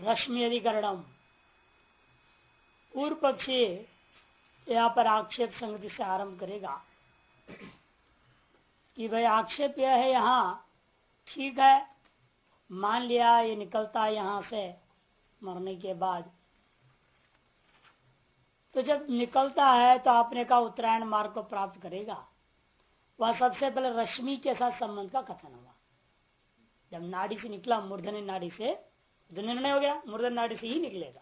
रश्मि अधिकरणम। पूर्व पक्षी यहाँ पर आक्षेप संगति से आरंभ करेगा कि भाई आक्षेप यह है, यहाँ ठीक है मान लिया ये निकलता है यहां से मरने के बाद, तो जब निकलता है तो आपने कहा उत्तरायण मार्ग को प्राप्त करेगा। वह सबसे पहले रश्मि के साथ संबंध का कथन हुआ। जब नाड़ी से निकला, मूर्धन्य नाड़ी से, तो निर्णय हो गया मूर्धन्य नाड़ी से ही निकलेगा।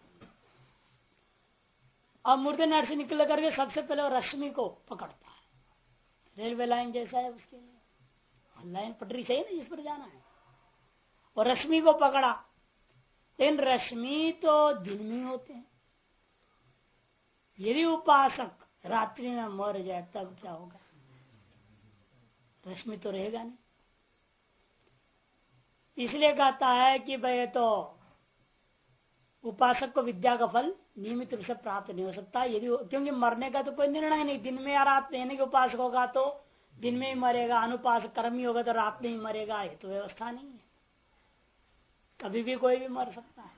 अब मूर्धन्य नाड़ी से निकल करके सबसे पहले वो रश्मि को पकड़ता है। रेलवे लाइन जैसा है उसके लिए लाइन पटरी चाहिए ना जिस पर जाना है, और रश्मि को पकड़ा। लेकिन रश्मि तो दिन में होते हैं। यदि उपासक रात्रि में मर जाए तब क्या होगा? रश्मि तो रहेगा नहीं। इसलिए कहता है कि भाई तो उपासक को विद्या का फल नियमित रूप से प्राप्त नहीं हो सकता, यदि क्योंकि मरने का तो कोई निर्णय नहीं। दिन में या रात में, यानी कि उपासक होगा तो दिन में ही मरेगा, अनुपासक कर्मी होगा तो रात में ही मरेगा, ये तो व्यवस्था नहीं है। कभी भी कोई भी मर सकता है।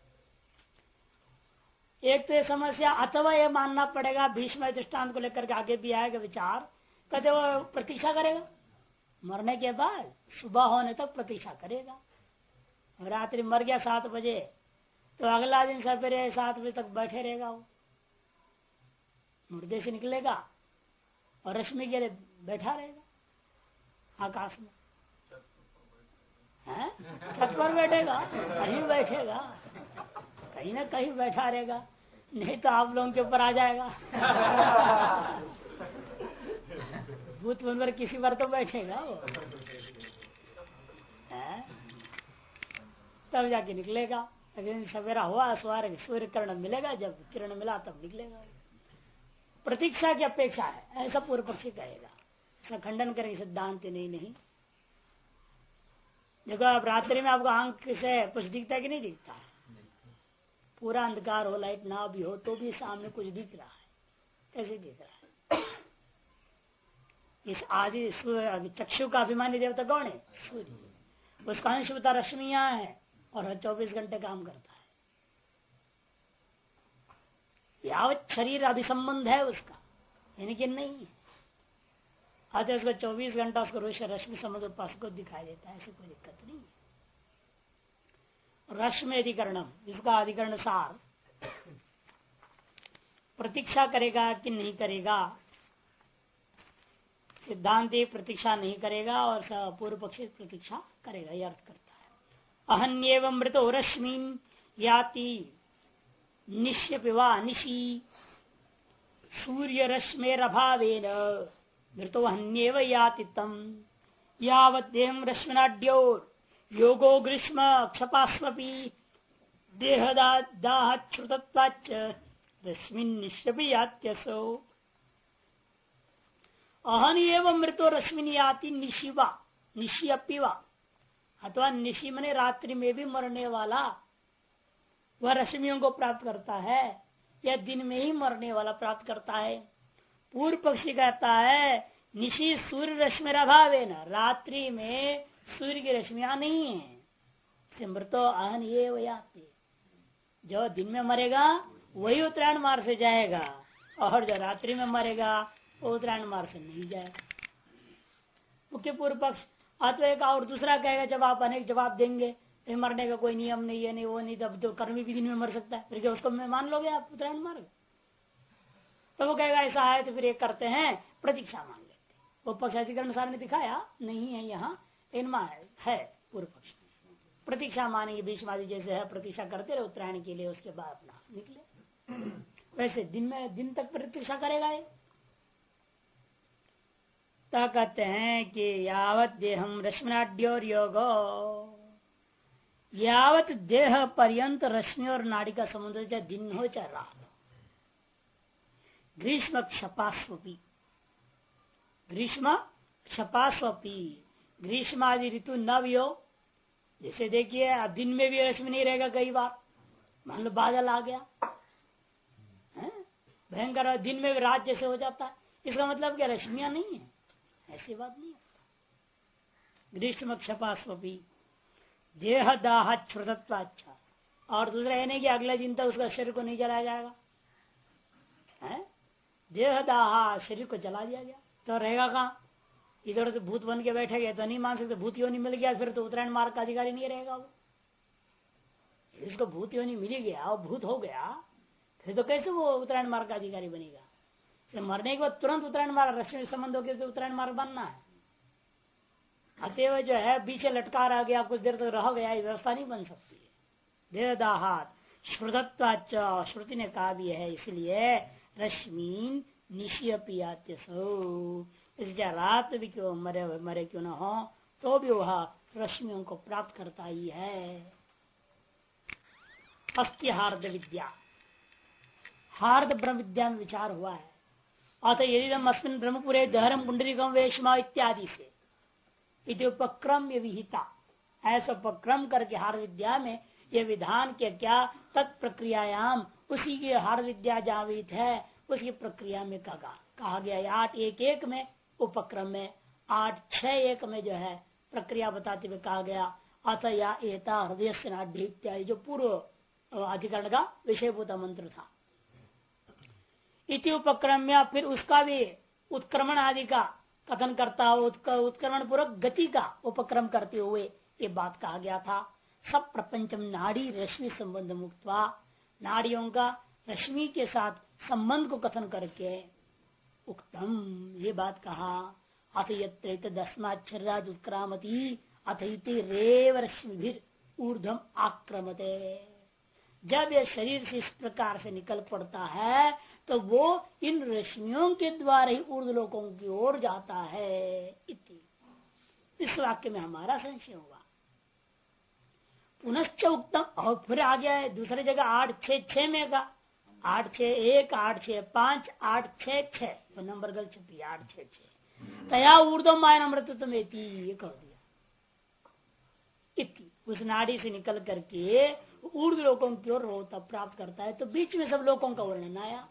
एक तो ये समस्या, अथवा यह मानना पड़ेगा भीष्म दृष्टांत को लेकर के आगे भी आएगा विचार, कहते वो प्रतीक्षा करेगा मरने के बाद, सुबह होने तक प्रतीक्षा करेगा। रात्रि मर गया 7 बजे तो अगला दिन सवेरे 7 बजे तक बैठे रहेगा। वो मुर्दे से निकलेगा और रश्मि के लिए बैठा रहेगा आकाश में। छत पर बैठेगा, कहीं बैठेगा, कहीं ना कहीं बैठा रहेगा, नहीं तो आप लोगों के ऊपर आ जाएगा। भूत पर किसी पर तो बैठेगा वो, तब जाके निकलेगा। अगर सवेरा हुआ सवार सूर्य किरण मिलेगा, जब किरण मिला तब निकलेगा। प्रतीक्षा की अपेक्षा है ऐसा पूर्व पक्षी कहेगा। इसका खंडन करेंगे सिद्धांत नहीं। देखो अब रात्रि में आपको आंख से कुछ दिखता है कि नहीं दिखता है? पूरा अंधकार हो, लाइट ना भी हो, तो भी सामने कुछ दिख रहा है। कैसे दिख रहा है? इस आदि चक्षु का अभिमानी देवता कौन है? सूर्य। उसका अंश बता रश्मियां है और 24 घंटे काम करता है। यावत शरीर अभिसंबंध है उसका, यानी कि नहीं है। अतः उसको 24 घंटा उसको रश्मि संबंध उपासक को दिखाई देता है, ऐसी कोई दिक्कत नहीं है। रश्मि अधिकरणम, इसका अधिकरण सार प्रतीक्षा करेगा कि नहीं करेगा। सिद्धांति प्रतीक्षा नहीं करेगा और पूर्व पक्षी प्रतीक्षा करेगा, यह अर्थ करता है। अहन्येव मृतो रश्मि याति निश्य पिवा निशी सूर्य रश्मेरभावेन मृतो हन्येव याति तम यावत् देहं रश्मिनाड्योर योगो ग्रीष्म क्षपास्वपि देहदाहच्छ्रुतत्वाच्च रश्मिन् निश्यपि यात्यसो। अहन एवं मृतो रश्मिन याति निशिवा निशियपिवा, अथवा निशि मने रात्रि में भी मरने वाला वह रश्मियों को प्राप्त करता है, या दिन में ही मरने वाला प्राप्त करता है। पूर्व पक्षी कहता है निशि सूर्य रश्मिर अभावे न, रात्रि में सूर्य की रश्मियां नहीं है। मृतो अहन ये याति, जो दिन में मरेगा वही उत्तरायण मार्ग से जाएगा, और जो रात्रि में मरेगा वो उत्तरायण मार्ग से नहीं जाएगा। मुख्य पूर्व पक्ष। अथवा एक और दूसरा कहेगा, जब आप अनेक जवाब देंगे मरने का कोई नियम नहीं है, नहीं वो नहीं, तब तो कर्मी भी दिन में मर सकता है, फिर क्या उसको मान लोगे आप उत्तरायण मार्ग? तो वो कहेगा ऐसा है तो फिर एक करते हैं प्रतीक्षा मान लेते। वो पक्ष अधिकरण सार ने दिखाया नहीं है यहाँ, इनमें है पूर्व पक्ष प्रतीक्षा मानेंगे। भीष्मादि जैसे है प्रतीक्षा करते रहे उत्तरायण के लिए, उसके बाद अपना निकले। वैसे दिन तक प्रतीक्षा करेगा ये। तो कहते हैं कि यावत देहम रश्मिनाड्योर योगो, यावत देह पर्यंत रश्मि और नाड़ी का संबंध चाहे दिन हो चाहे रात हो। ग्रीष्म क्षपास्वपी, ग्रीष्म क्षपास्वपी, ग्रीष्म आदि ऋतु न भी हो। जैसे देखिए अब दिन में भी रश्मि नहीं रहेगा, कई बार मान लो बादल आ गया भयंकर, दिन में भी रात जैसे हो जाता है, इसका मतलब क्या रश्मियां नहीं है? ऐसी बात नहीं है। ग्रीष्म क्षपास्वपी देह दाह श्रुतत्वाच्चा, और दूसरा है नहीं कि अगले दिन तक उसका शरीर को नहीं जलाया जाएगा, देहदाह शरीर को जला दिया गया तो रहेगा कहाँ? इधर तो भूत बन के बैठे गए तो नहीं मान सकते, भूत योनि मिल गया फिर तो उत्तरायण मार्ग का अधिकारी नहीं रहेगा वो। इसको भूत योनि मिल गया और भूत हो गया फिर तो कैसे वो उत्तरायण मार्ग का अधिकारी बनेगा? मरने के बाद तुरंत उत्तरायण मार्ग रश्मि संबंध हो गया तो उत्तरायण मार्ग बनना है। अतएव जो है बीच लटका रह गया, कुछ देर तक रह गया, ये व्यवस्था नहीं बन सकती है। देहदाहात श्रुतत्वाच, श्रुति ने कहा भी है इसलिए रश्मीन निशियपियात्यसो, इसलिए रात भी क्यों मरे क्यों न हो तो भी वह रश्मियों को प्राप्त करता ही है। अस्ति हार्द विद्या, हार्द ब्रह्म विद्या में विचार हुआ है। अतः यदि अस्मिन् ब्रह्मपुरे दहरम पुंडरीकम वेशमा इत्यादि से इति उपक्रम विहिता, ऐसा उपक्रम करके हार्द विद्या में यह विधान के क्या तत्प्रक्रियायाम, उसी की हार्द विद्या जहाँ विहित है उसकी प्रक्रिया में कहा गया 8.1.1 में उपक्रम में, 8.6.1 में जो है प्रक्रिया बताते हुए कहा गया अथ या एता हृदय से नाड्य इत्यादि जो पूर्व अधिकरण का विषयभूत मंत्र था। इति उपक्रम या फिर उसका भी उत्क्रमण आदि का कथन करता हुआ उत्क्रमण पूर्वक गति का उपक्रम करते हुए ये बात कहा गया था। सब प्रपंचम नाड़ी रश्मि संबंध मुक्तवा, नाड़ियों का रश्मि के साथ संबंध को कथन करके उक्तम ये बात कहा। अथ यत्र दस्माच्छर्याद उत्क्रामती अथ इति रेव रश्मिभिर ऊर्ध्वम आक्रमते, जब यह शरीर से इस प्रकार से निकल पड़ता है तो वो इन रश्मियों के द्वारा ही ऊर्ध्व लोकों की ओर जाता है। इस वाक्य में हमारा संशय होगा। पुनश्च उत्तम, और फिर आ गया है दूसरी जगह 8.6.6 में का 8.6.1 8.6.5 8.6.6 नंबर गल छपी 8.6.6 तया ऊर्ध्वम मायन अमृतत्व में कर दिया। इति उस नाड़ी से निकल करके ऊर्ध्व लोकों की ओर रोता प्राप्त करता है, तो बीच में सब लोकों का वर्णन आया।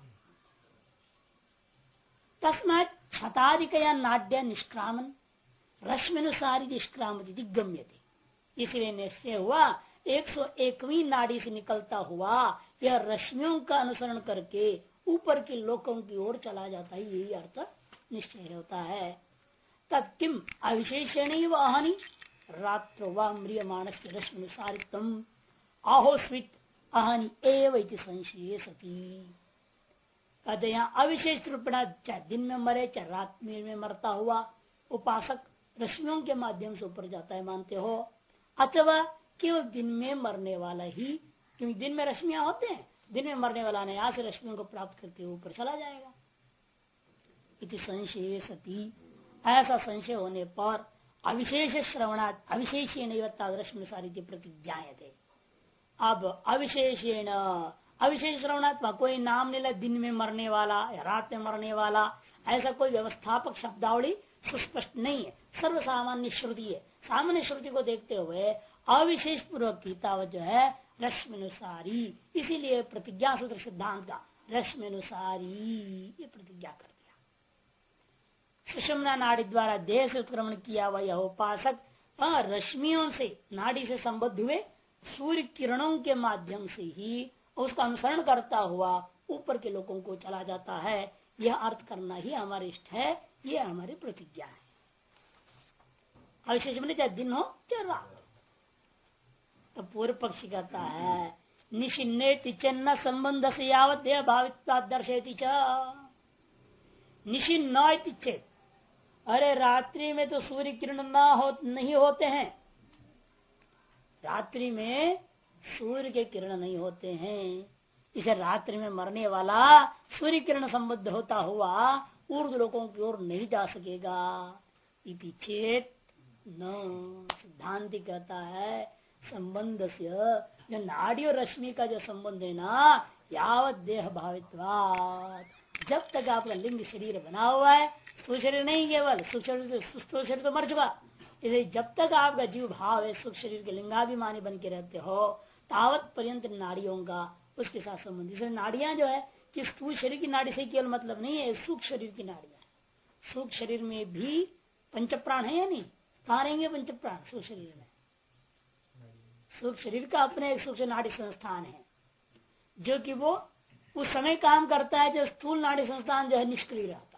तस्मात् छतादिकया नाड्य निष्क्रामन रश्मिनुसारी निष्क्रामति दिग्गम्यते, इसलिए निश्चय हुआ 101वीं नाड़ी से निकलता हुआ यह रश्मियों का अनुसरण करके ऊपर के लोकों की ओर चला जाता है, यही अर्थ निश्चय होता है। तत्किम अविशेषण अहनि रात्रो व म्रियमाणस रश्मिनुसारित्वम आहोस्वित अहनि एव इति संशय सती। कहते यहाँ अविशेष रूपणा चाहे दिन में मरे चाहे रात में मरता हुआ उपासक रश्मियों के माध्यम से ऊपर जाता है मानते हो, अथवा केवल दिन में मरने वाला ही, क्योंकि दिन में रश्मियां होते हैं, दिन में मरने वाला ने यहाँ से रश्मियों को प्राप्त करके ऊपर चला जाएगा। इति संशय सती, ऐसा संशय होने पर अविशेष श्रवणात् अविशेषेण रश्मिनुसारी प्रतिज्ञायते। अब अविशेषेण अविशेष श्रवणात्मा कोई नाम नहीं, दिन में मरने वाला या रात में मरने वाला, ऐसा कोई व्यवस्थापक शब्दावली सुस्पष्ट नहीं है, सर्वसामान्य श्रुति है। सामान्य श्रुति को देखते हुए अविशेष पूर्वक गीतावत जो है रश्मिनुसारी, इसीलिए प्रतिज्ञा सूत्र सिद्धांत का रश्मिनुसारी ये प्रतिज्ञा कर दिया। सुषुम्ना नाड़ी द्वारा देह से उत्क्रमण किया हुआ यह उपासक रश्मियों से नाड़ी से संबद्ध हुए सूर्य किरणों के माध्यम से ही उसका अनुसरण करता हुआ ऊपर के लोगों को चला जाता है। यह अर्थ करना ही हमारे इष्ट है, यह हमारी प्रतिज्ञा है। अविशेष में चाहे दिन हो चाहे रात। तो पूर्व पक्षी कहता है निशिन्नेति चन्न संबंध से यावत देह भावित्वा दर्शयति च निशिन्नति चेत, अरे रात्रि में तो सूर्य किरण नहीं होते हैं, रात्रि में सूर्य के किरण नहीं होते हैं, इसे रात्रि में मरने वाला सूर्य किरण संबद्ध होता हुआ ऊर्ध्व लोकों की ओर नहीं जा सकेगा। इति चेत न, सिद्धांति कहता है संबंध से जो नाड़ी और रश्मि का जो संबंध है ना, यावत देह भावित्वात्, जब तक आपका लिंग शरीर बना हुआ है, स्थूल शरीर नहीं केवल स्थूल शरीर तो मर चुका, इसलिए जब तक आपका जीव भाव है सूक्ष्म शरीर के लिंगाभिमानी बन के रहते हो तावत पर्यंत नाड़ियों का उसके साथ संबंध। इसलिए नाड़ियां जो है कि स्थूल शरीर की नाड़ी से केवल मतलब नहीं है, सूक्ष्म शरीर की नाड़ियां, सूक्ष्म शरीर में भी पंच प्राण है या नहीं, कहाँ रहेंगे पंच प्राण सूक्ष्म शरीर में, सूक्ष्म शरीर का अपने एक सूक्ष्म नाड़ी संस्थान है जो कि वो उस समय काम करता है जब स्थूल नाड़ी संस्थान जो है निष्क्रिय रहता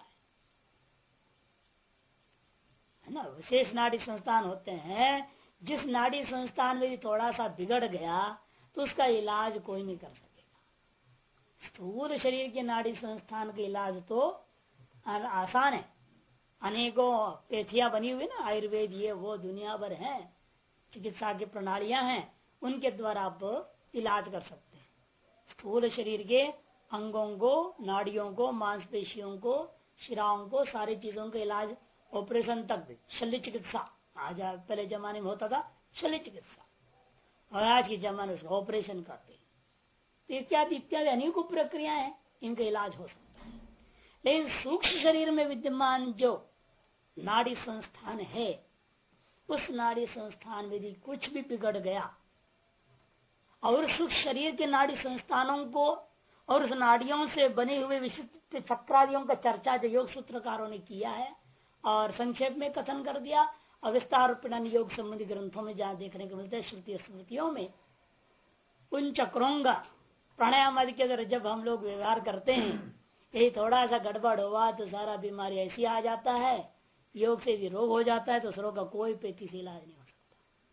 है ना। विशेष नाड़ी संस्थान होते हैं, जिस नाड़ी संस्थान में थोड़ा सा बिगड़ गया तो उसका इलाज कोई नहीं कर सकेगा। स्थूल शरीर के नाड़ी संस्थान का इलाज तो आसान है, अनेकों पेथियां बनी हुई ना, आयुर्वेद ये वो दुनिया भर है, चिकित्सा की प्रणालियां हैं, उनके द्वारा आप इलाज कर सकते हैं। स्थूल शरीर के अंगों को, नाड़ियों को, मांसपेशियों को, शिराओं को, सारी चीजों का इलाज ऑपरेशन तक भी, शल्य चिकित्सा आज पहले जमाने में होता था शल्य चिकित्सा, और आज के जमाने में ऑपरेशन करते हैं, तो इत्यादि इत्यादि अनेकों प्रक्रियाएं हैं, इनका इलाज हो सकता है। लेकिन सूक्ष्म शरीर में विद्यमान जो नाड़ी संस्थान है, उस नाड़ी संस्थान में यदि कुछ भी बिगड़ गया और सूक्ष्म शरीर के नाड़ी संस्थानों को और उस नाड़ियों से बने हुए विशिष्ट चक्रादियों का चर्चा जो योग सूत्रकारों ने किया है और संक्षेप में कथन कर दिया, और विस्तार रूपेण योग संबंधी ग्रंथों में जहां देखने को मिलता है, श्रुति स्मृतियों में, उन चक्रों का प्राणायाम आदि के अंदर जब हम लोग व्यवहार करते हैं, यही थोड़ा सा गड़बड़ हुआ तो सारा बीमारी ऐसी आ जाता है, योग से यदि रोग हो जाता है तो उस रोग का कोई पेटी से इलाज नहीं हो सकता।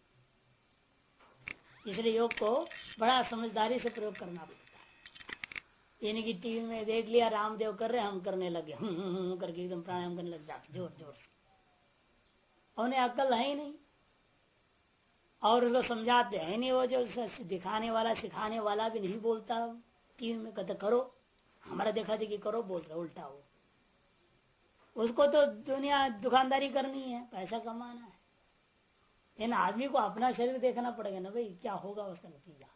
इसलिए योग को बड़ा समझदारी से प्रयोग करना पड़ता है। यानी कि टीवी में देख लिया रामदेव कर रहे, हम करने लगे, करके एकदम प्राणायाम करने लग जाते जोर जोर से, उन्हें अक्ल है ही नहीं और उसको समझाते है नहीं, वो जो दिखाने वाला सिखाने वाला भी नहीं बोलता, टीवी में कहते करो, हमारा देखा देखी करो बोल रहे उल्टा हो। उसको तो दुनिया दुकानदारी करनी है, पैसा कमाना है, लेकिन आदमी को अपना शरीर देखना पड़ेगा ना भाई, क्या होगा उसका नतीजा।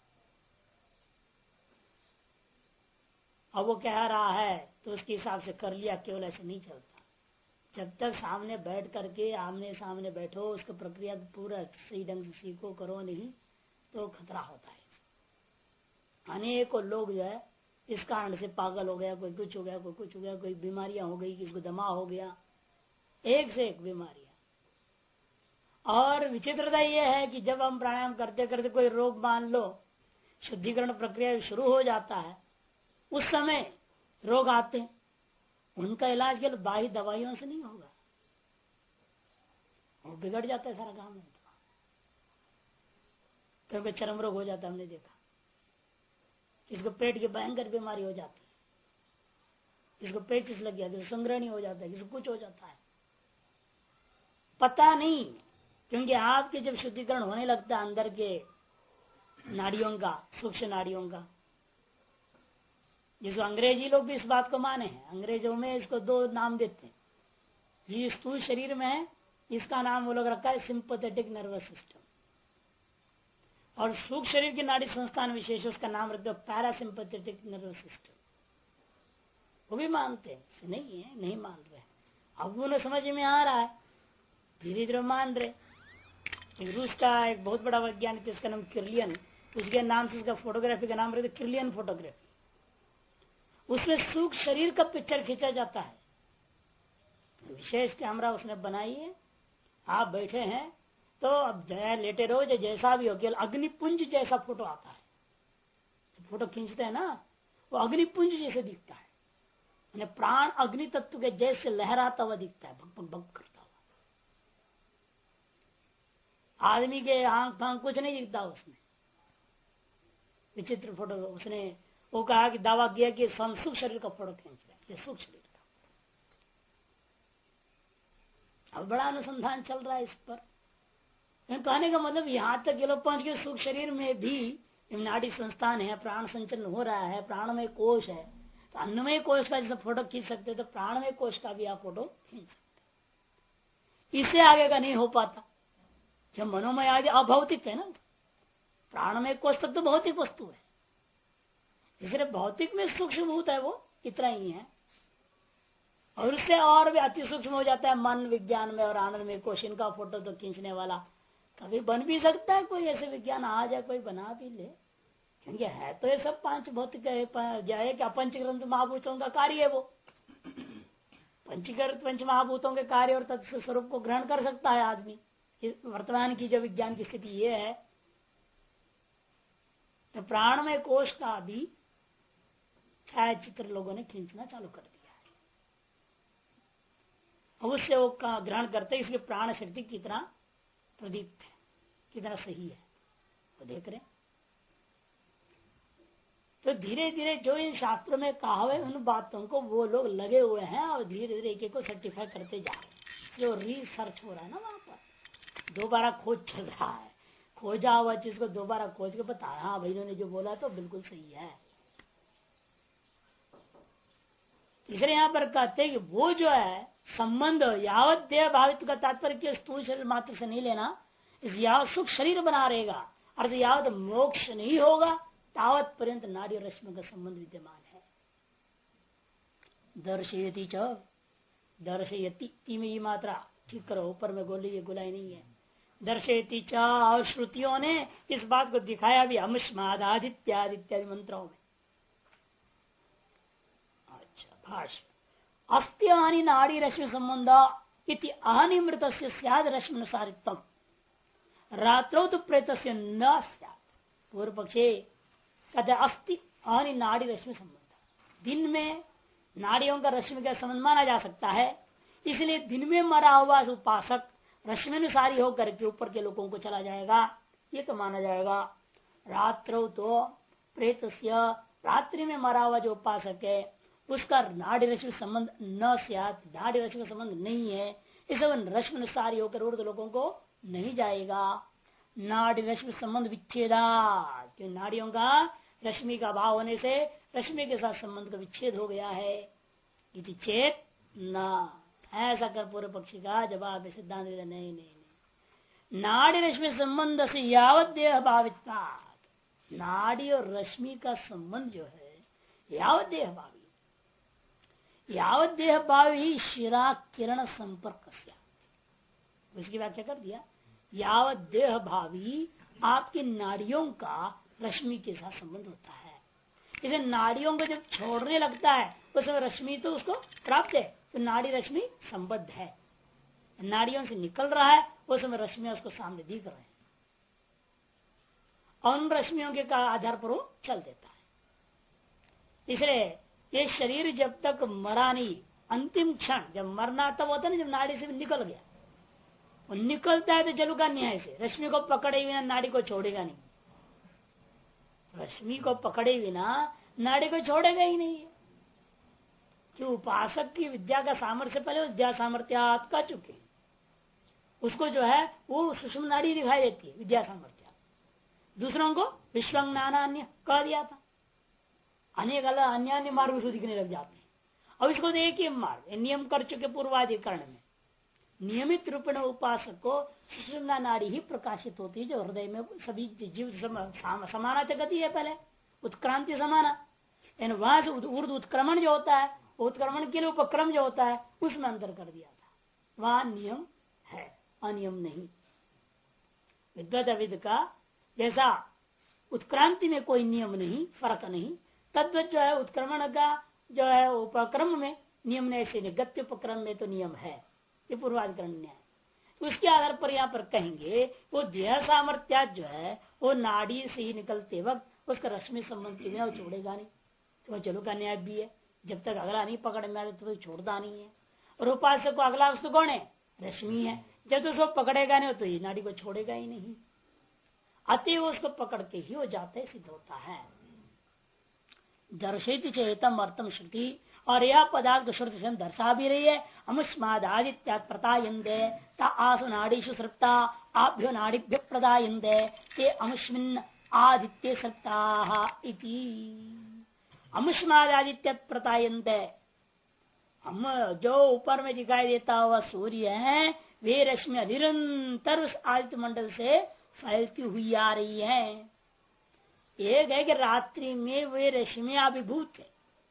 अब वो कह रहा है तो उसके हिसाब से कर लिया, केवल ऐसे नहीं चलता। जब तक सामने बैठ करके आमने सामने बैठो, उसका प्रक्रिया पूरा सही ढंग से सीखो करो, नहीं तो खतरा होता है। अनेकों लोग जो है इस कारण से पागल हो गया, कोई कुछ हो गया, कोई कुछ हो गया, कोई बीमारियां हो गई, किसी को दमा हो गया, एक से एक बीमारियां। और विचित्रता यह है कि जब हम प्राणायाम करते करते कोई रोग मान लो, शुद्धिकरण प्रक्रिया शुरू हो जाता है, उस समय रोग आते हैं, उनका इलाज केवल बाह्य दवाइयों से नहीं होगा, वो बिगड़ जाता है सारा काम है। क्योंकि चर्म रोग हो जाता है, हमने देखा, किसको पेट की भयंकर बीमारी हो जाती है, किसको पेचिस लग गया, किसको संग्रहणी हो जाता है, किसको कुछ हो जाता है, पता नहीं। क्योंकि आपके जब शुद्धिकरण होने लगता है अंदर के नाड़ियों का, सूक्ष्म नाड़ियों का, जिसको अंग्रेजी लोग भी इस बात को माने हैं, अंग्रेजों में इसको दो नाम देते हैं। ये स्थूल शरीर में है, इसका नाम वो लोग रखा है सिंपैथेटिक नर्वस सिस्टम, और सूक्ष्म शरीर के नाड़ी संस्थान विशेष उसका नाम रखते हो पैरासिम्पैथेटिक नर्वस सिस्टम। वो भी मानते हैं, नहीं है नहीं मान रहे, अब उन्हें समझ में आ रहा है, धीरे धीरे मान रहे। रूस का एक बहुत बड़ा वैज्ञानिक जिसका नाम किर्लियन, उसके नाम से उसका फोटोग्राफी का नाम रखते किर्लियन फोटोग्राफी। उसमें सूक्ष्म शरीर का पिक्चर खींचा जाता है, विशेष कैमरा उसने बनाई है, आप बैठे हैं तो अब लेटे रहो, जैसा भी हो, केवल अग्निपुंज जैसा फोटो आता है, फोटो खींचते हैं ना, वो अग्निपुंज जैसे दिखता है, प्राण अग्नि तत्व के जैसे लहराता हुआ दिखता है, भग भग भग करता हुआ। आदमी के आंख फांख कुछ नहीं दिखता उसमें, विचित्र फोटो। उसने वो कहा कि दावा किया कि हम सूक्ष्म शरीर का फोटो खींच रहे हैं, ये सूक्ष्म शरीर का। अब बड़ा अनुसंधान चल रहा है इस पर। कहने का मतलब यहाँ तक ये लोग पहुंच गए, सूक्ष्म शरीर में भी नाड़ी संस्थान है, प्राण संचलन हो रहा है, प्राणमय कोश है, तो अन्नमय कोश का जैसे फोटो खींच सकते तो प्राणमय कोश का भी आप फोटो खींच सकते। इससे आगे का नहीं हो पाता, जो मनोमय आदि अभौतिक है ना, प्राणमय कोश तक तो भौतिक वस्तु है, इसलिए भौतिक में सूक्ष्म भूत है वो, इतना ही है। और उससे और भी अति सूक्ष्म हो जाता है मन विज्ञान में और आनंद में कोश, इनका फोटो तो खींचने वाला कभी बन भी सकता है, कोई ऐसे विज्ञान आ जाए कोई बना भी ले, क्योंकि है तो ये सब पांच भौतिक जाए क्या पंचग्रंथ महाभूतों का कार्य है वो, पंच महाभूतों के कार्य और तत्व स्वरूप को ग्रहण कर सकता है आदमी। वर्तमान की जो विज्ञान की स्थिति ये है तो प्राणमय कोश का भी छायाचित्र लोगों ने खींचना चालू कर दिया है। अब उससे वो ग्रहण करते इसलिए प्राण शक्ति कितना प्रदीप्त है, कितना सही है वो देख रहे। तो धीरे धीरे जो इन शास्त्रों में कहा हुआ है उन बातों को वो लोग लगे हुए हैं और धीरे धीरे एक एक को सर्टिफाई करते जा रहे हैं। जो रिसर्च हो रहा है ना वहां पर दोबारा खोज चल रहा है, खोजा हुआ चीज को दोबारा खोज के बता रहा, हाँ भाई इन्होंने जो बोला तो बिल्कुल सही है। इसलिए यहाँ पर कहते हैं कि वो जो है संबंध यावत देह भावित का तात्पर्य के स्थूल शरीर मात्र से नहीं लेना, इस यावत सुख शरीर बना रहेगा अर्थ यावत मोक्ष नहीं होगा तावत पर्यंत नाड़ी और रश्मि का संबंध विद्यमान है। दर्शयति च दर्शयति में ये मात्रा ठीक करो, ऊपर में गोली ये गुलाई नहीं है। दर्शयति च और श्रुतियों ने इस बात को दिखाया भी अमुष्मादित्यादि इत्यादि मंत्रों में। अच्छा भाष्य अस्त्य हानि नाड़ी रश्मि संबंध इति अहनिमृत सद रश्मि अनुसारित्व रात्रो तो प्रेत न सैत्। पूर्व पक्षे कहते अस्ति हानि नाड़ी रश्मि संबंध, दिन में नाड़ियों का रश्मि का संबंध माना जा सकता है, इसलिए दिन में मरा हुआ उपासक रश्मि अनुसारी होकर के ऊपर के लोगों को चला जाएगा, ये तो माना जाएगा। रात्रो तो प्रेत रात्रि में मरा हुआ जो उपासक है उसका नाड़ी रश्मि संबंध न स्यात्, नाड़ी रश्मि का संबंध नहीं है, इस रश्मि अनुसारी होकर ऊर्ध्व लोगों को नहीं जाएगा। नाड़ी रश्मि संबंध विच्छेदा, क्यों नाड़ियों का रश्मि का भाव होने से रश्मि के साथ संबंध का विच्छेद हो गया है। इति चेत न, ऐसा कर पूर्व पक्षी का जवाब है सिद्धांत नहीं नहीं नहीं, नाड़ी रश्मि संबंध से यावत देह भाविता, नाड़ी और रश्मि का संबंध जो है यावत देह भावी, यावत देह भावी शिरा किरण संपर्क, उसकी व्याख्या कर दिया। यावत देह भावी आपकी नाड़ियों का रश्मि के साथ संबंध होता है, इसे नाड़ियों को जब छोड़ने लगता है उस समय रश्मि तो उसको प्राप्त है, तो नाड़ी रश्मि संबद्ध है, नाड़ियों से निकल रहा है उस समय रश्मि उसको सामने दिख रहे हैं और उन रश्मियों के का आधार पर वो चल देता है। इसलिए ये शरीर जब तक मरा नहीं, अंतिम क्षण जब मरना तब होता है ना जब नाड़ी से निकल गया, वो निकलता है तो जलूगा न्याय से, रश्मि को पकड़े बिना नाड़ी को छोड़ेगा नहीं, रश्मि को पकड़े बिना नाड़ी को छोड़ेगा ही नहीं। कि उपासक की विद्या का सामर्थ्य पहले विद्या सामर्थ्यात का चुके, उसको जो है वो सुषुम्न नाड़ी दिखाई देती है विद्या सामर्थ्य, दूसरों को विश्वज्ञानान्य कह दिया था, अनेक अलग अन्य अन्य मार्ग उसको दिखने लग जाते हैं। अब इसको तो एक ही मार्ग नियम कर चुके पूर्वाधिकरण में, नियमित रूप में उपासक को सुषुम्ना नाड़ी ही प्रकाशित होती है जो हृदय में सभी जीव समाना गति है, पहले उत्क्रांति समाना, वहां से ऊर्ध्व उत्क्रमण जो होता है, उत्क्रमण के लिए उपक्रम जो होता है उसमें अंतर कर दिया था, वहां नियम है अनियम नहीं। विद्वत अविद का जैसा उत्क्रांति में कोई नियम नहीं, फर्क नहीं, तद्वत जो है उत्क्रमण का जो है उपक्रम में नियम नहीं, ऐसे गत्य उपक्रम में तो नियम है, ये पूर्वाधिकरण न्याय। तो उसके आधार पर यहाँ पर कहेंगे वो देह सामर्थ्य जो है वो नाड़ी से ही निकलते वक्त उसका रश्मि संबंध के बिना वो छोड़ेगा नहीं, तो चलो का न्याय भी है, जब तक अगला नहीं पकड़ में आए तो छोड़ता नहीं है। और उपासक को अगला वस्तु कौन है, रश्मि है, जब तो उसको पकड़ेगा नहीं तो ये नाड़ी को छोड़ेगा ही नहीं, अतएव उसको पकड़ के ही वो जाते सिद्ध होता है। दर्शित चेतम अर्थम श्रुति, और यह पदार्थ श्रुति से दर्शा भी रही है। अमुष्मादित्या प्रतायन्ते ता आसु नाड़ीषु सृप्ता आभ्यो नाड़ीभ्य प्रदायन्ते ते अमुष्मिन् आदित्य सृप्ताः इति। अमुष्मादित्य प्रतायन्ते, हम जो ऊपर में दिखाई देता हुआ सूर्य है वे रश्मियां निरंतर उस आदित्य मंडल से फैलती हुई आ रही है। एक है कि रात्रि में वे रश्मियां अभिभूत है,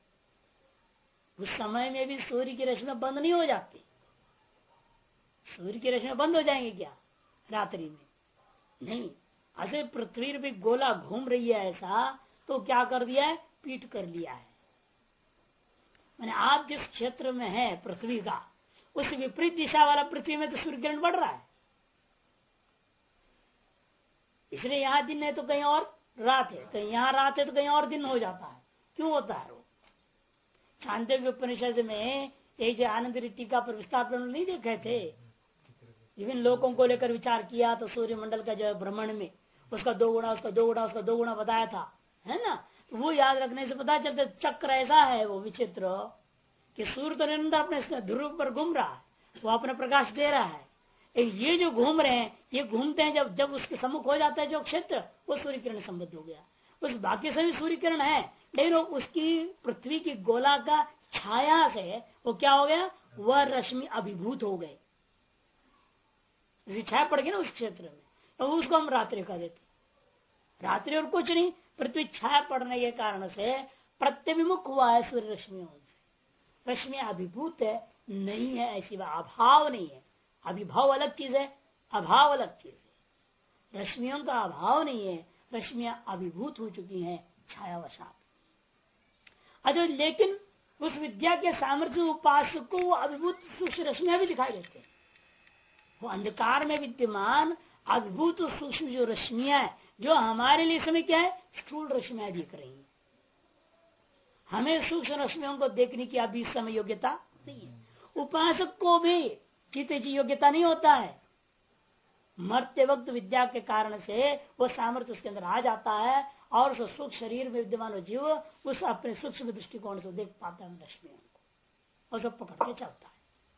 उस समय में भी सूर्य की रश्मियां बंद नहीं हो जाती। सूर्य की रश्मियां बंद हो जाएंगे क्या रात्रि में? नहीं, अरे पृथ्वी भी गोला घूम रही है ऐसा, तो क्या कर दिया है, पीठ कर लिया है। मैंने आप जिस क्षेत्र में है पृथ्वी का, उस विपरीत दिशा वाला पृथ्वी में तो सूर्य किरण बढ़ रहा है, इसलिए यहां दिन है तो कहीं और रात है, कहीं यहाँ रात है तो कहीं और दिन हो जाता है। क्यों होता है वो? छांदोग्य उपनिषद में एक जो आनंद टीका पर विस्तार नहीं देखे थे, विभिन्न लोगों को लेकर विचार किया तो सूर्य मंडल का जो है भ्रमण में उसका 2 गुना, उसका 2 गुना, उसका 2 गुना बताया था, है ना। तो वो याद रखने से पता चलता चक्र ऐसा है वो विचित्र कि सूर्य तो निरंतर अपने ध्रुव पर घूम रहा है, वो अपना प्रकाश दे रहा है। ये जो घूम रहे हैं ये घूमते हैं, जब जब उसके सम्मुख हो जाता है जो क्षेत्र, वो सूर्य किरण संबद्ध हो गया। उस बाकी सभी सूर्य किरण है, लेकिन उसकी पृथ्वी की गोला का छाया से वो क्या हो गया, वह रश्मि अभिभूत हो गए, छाया पड़ गई ना उस क्षेत्र में, तो उसको हम रात्रि कह देते। रात्रि और कुछ नहीं, पृथ्वी छाया पड़ने के कारण से प्रत्यभिमुख हुआ है सूर्य रश्मियों से। रश्मि अभिभूत है नहीं है, ऐसी बात, अभाव नहीं है। अभिभाव अलग चीज है, अभाव अलग चीज है। रश्मियों का अभाव नहीं है, रश्मियां अभिभूत हो चुकी हैं छायावशात। अच्छा, लेकिन उस विद्या के सामर्थ्य उपासक को वो अभिभूत सूक्ष्म रश्मियां भी दिखाई देते हैं। वो अंधकार में विद्यमान अद्भुत सूक्ष्म जो रश्मियां है, जो हमारे लिए समय क्या है, स्थूल रश्मियां दिख रही है। हमें सूक्ष्म रश्मियों को देखने की अभी समय योग्यता नहीं है। उपासक को भी चित्त की योग्यता नहीं होता है। मरते वक्त विद्या के कारण से वो सामर्थ्य उसके अंदर आ जाता है और उस सूक्ष्म शरीर में विद्यमान जीव उस अपने सूक्ष्म दृष्टिकोण से देख पाता है रश्मियों को और सब पकड़ के चलता है।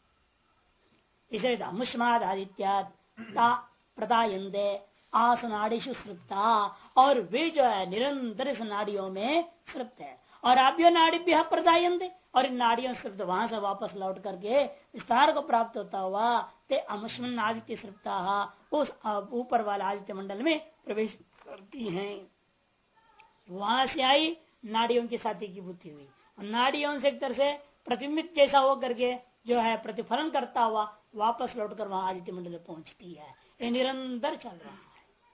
इसलिए मुष्माद आदित्या प्रदायंदे आसनाड़ीशु सृप्ता, और वे जो है निरंतर इस नाड़ियों में सृप्त है। और आभ्य नाड़ी भी प्रदायंदे, और इन नाड़ियों से वहां से वापस लौट करके विस्तार को प्राप्त होता हुआ ते अमुष्मन आदित्य सृप्ता उस ऊपर वाला आदित्य मंडल में प्रवेश करती हैं। वहां से आई नाड़ियों के साथ की बुद्धि हुई, और नाड़ियों से एक तरह से प्रतिबिंबित जैसा हो करके जो है प्रतिफलन करता हुआ वापस लौटकर वहां आदित्य मंडल में पहुंचती है। ये निरंतर चल रहा है।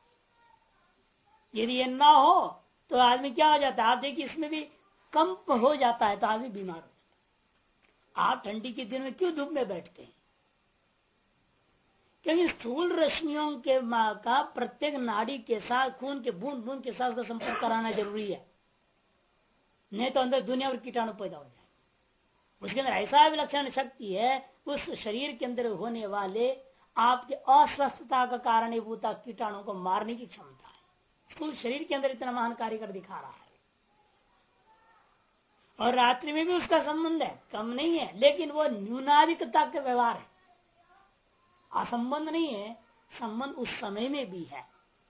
यदि ये ना हो तो आदमी क्या हो जाता है, आप देखिए इसमें भी कंप हो जाता है तो आदमी बीमार हो जाता है। आप ठंडी के दिन में क्यों धूप में बैठते हैं? क्योंकि स्थूल रश्मियों के का प्रत्येक नाड़ी के साथ खून के बूंद बूंद के साथ संपर्क कराना जरूरी है, नहीं तो अंदर दुनिया और कीटाणु पैदा हो जाए। उसके अंदर ऐसा विलक्षण शक्ति है, उस शरीर के अंदर होने वाले आपके अस्वस्थता का कारणीभूत कीटाणु को मारने की क्षमता है। स्थूल शरीर के अंदर इतना महान कार्य कर दिखा रहा है। और रात्रि में भी उसका संबंध है, कम नहीं है, लेकिन वो न्यूनाधिकता का व्यवहार है, असंबंध नहीं है, संबंध उस समय में भी है।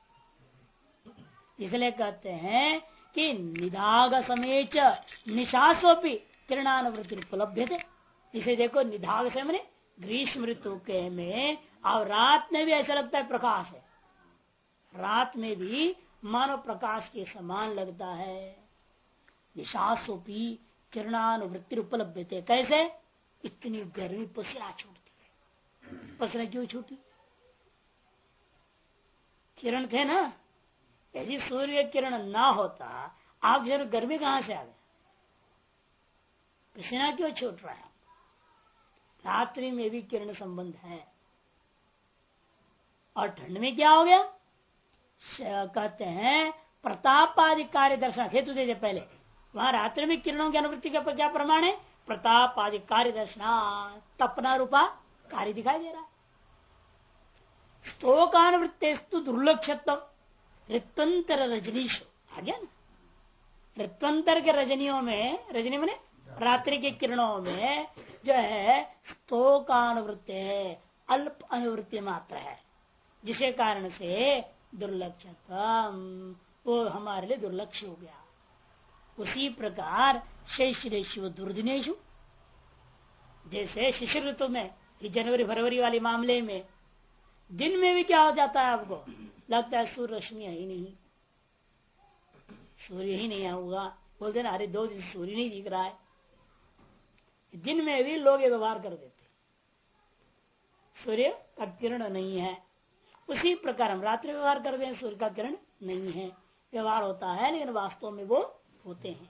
इसलिए कहते हैं कि निदाग समेच निशासोपि किरणानुवृत्ति उपलब्ध थे। इसे देखो, निदाग से मैंने ग्रीष्म ऋतु के में और रात में भी ऐसा लगता है प्रकाश है, रात में भी मानव प्रकाश के समान लगता है। निशासोपी किरणानुवृत्ति उपलब्ध थे। कैसे? इतनी गर्मी पसीना छूटती है। पसीना क्यों छूटी? किरण थे ना। यदि सूर्य किरण ना होता आप जरूर गर्मी कहां से आ गए? पसीना क्यों छूट रहा है? रात्रि में भी किरण संबंध है। और ठंड में क्या हो गया? कहते हैं प्रताप आदि कार्य दर्शन हेतु दे पहले। वहां रात्रि में किरणों की अनुभूति का क्या प्रमाण है? प्रताप आदि कार्य दर्शन, तपना रूपा कार्य दिखाई दे रहा है। स्तोकानुवृत्तेस्तु दुर्लक्षत्व ऋत्वंतर रजनीश आ गया ना। ऋत्वंतर के रजनियों में, रजनी में रात्रि के किरणों में जो है स्तोकानुवृत्ति है, अल्प अनुवृत्ति मात्र है, जिसके कारण से दुर्लक्षत्व वो हमारे लिए दुर्लक्ष्य हो गया। उसी प्रकार शेषु दुर्दिनेशु, जैसे शिशिर ऋतु में जनवरी फरवरी वाले मामले में दिन में भी क्या हो जाता है, आपको लगता है सूर्य रश्मि है ही नहीं, सूर्य ही नहीं होगा। बोलते ना अरे 2 दिन सूर्य नहीं दिख रहा है। दिन में भी लोग ये व्यवहार कर देते, सूर्य का किरण नहीं है। उसी प्रकार हम रात्रि व्यवहार करते हैं, सूर्य का किरण नहीं है, व्यवहार होता है, लेकिन वास्तव में वो होते हैं।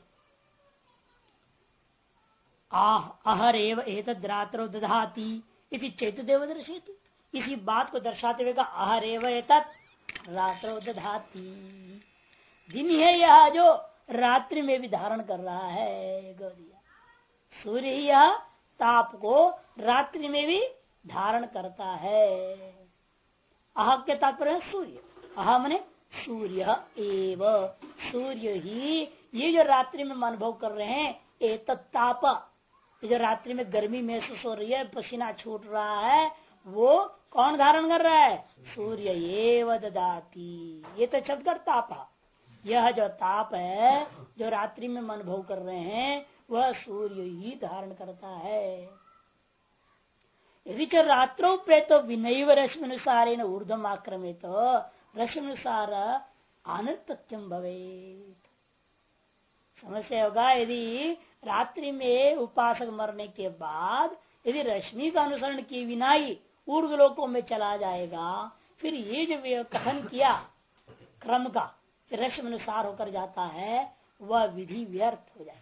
अहर एव एतद् रात्रौ दधाति इति चैतदेव दर्शयति। इसी बात को दर्शाते हुए अहर एव एतद् रात्रौ दधाति, दिन है यह जो रात्रि में भी धारण कर रहा है। गौरिया सूर्य ही यह ताप को रात्रि में भी धारण करता है। अह के तात्पर्य सूर्य, अह मने सूर्य एव, सूर्य ही ये जो रात्रि में अनुभव कर रहे हैं एक ताप, ये जो रात्रि में गर्मी महसूस हो रही है, पसीना छूट रहा है, वो कौन धारण कर रहा है? सूर्य एव ददाती। ये तो छतकर ताप, यह जो ताप है जो रात्रि में अनुभव कर रहे हैं वह सूर्य ही धारण करता है। यदि रात्रों पे तो विनैव रश्मि अनुसार ऊर्धम आक्रमित तो रश्मि अनुसार अनर्थक्यम भवेत। समस्या होगा यदि रात्रि में उपासक मरने के बाद यदि रश्मि का अनुसरण किए बिना ही ऊर्ध्वलोकों में चला जाएगा, फिर ये जो कथन किया क्रम का रश्मि अनुसार होकर जाता है वह विधि व्यर्थ हो जाएगा।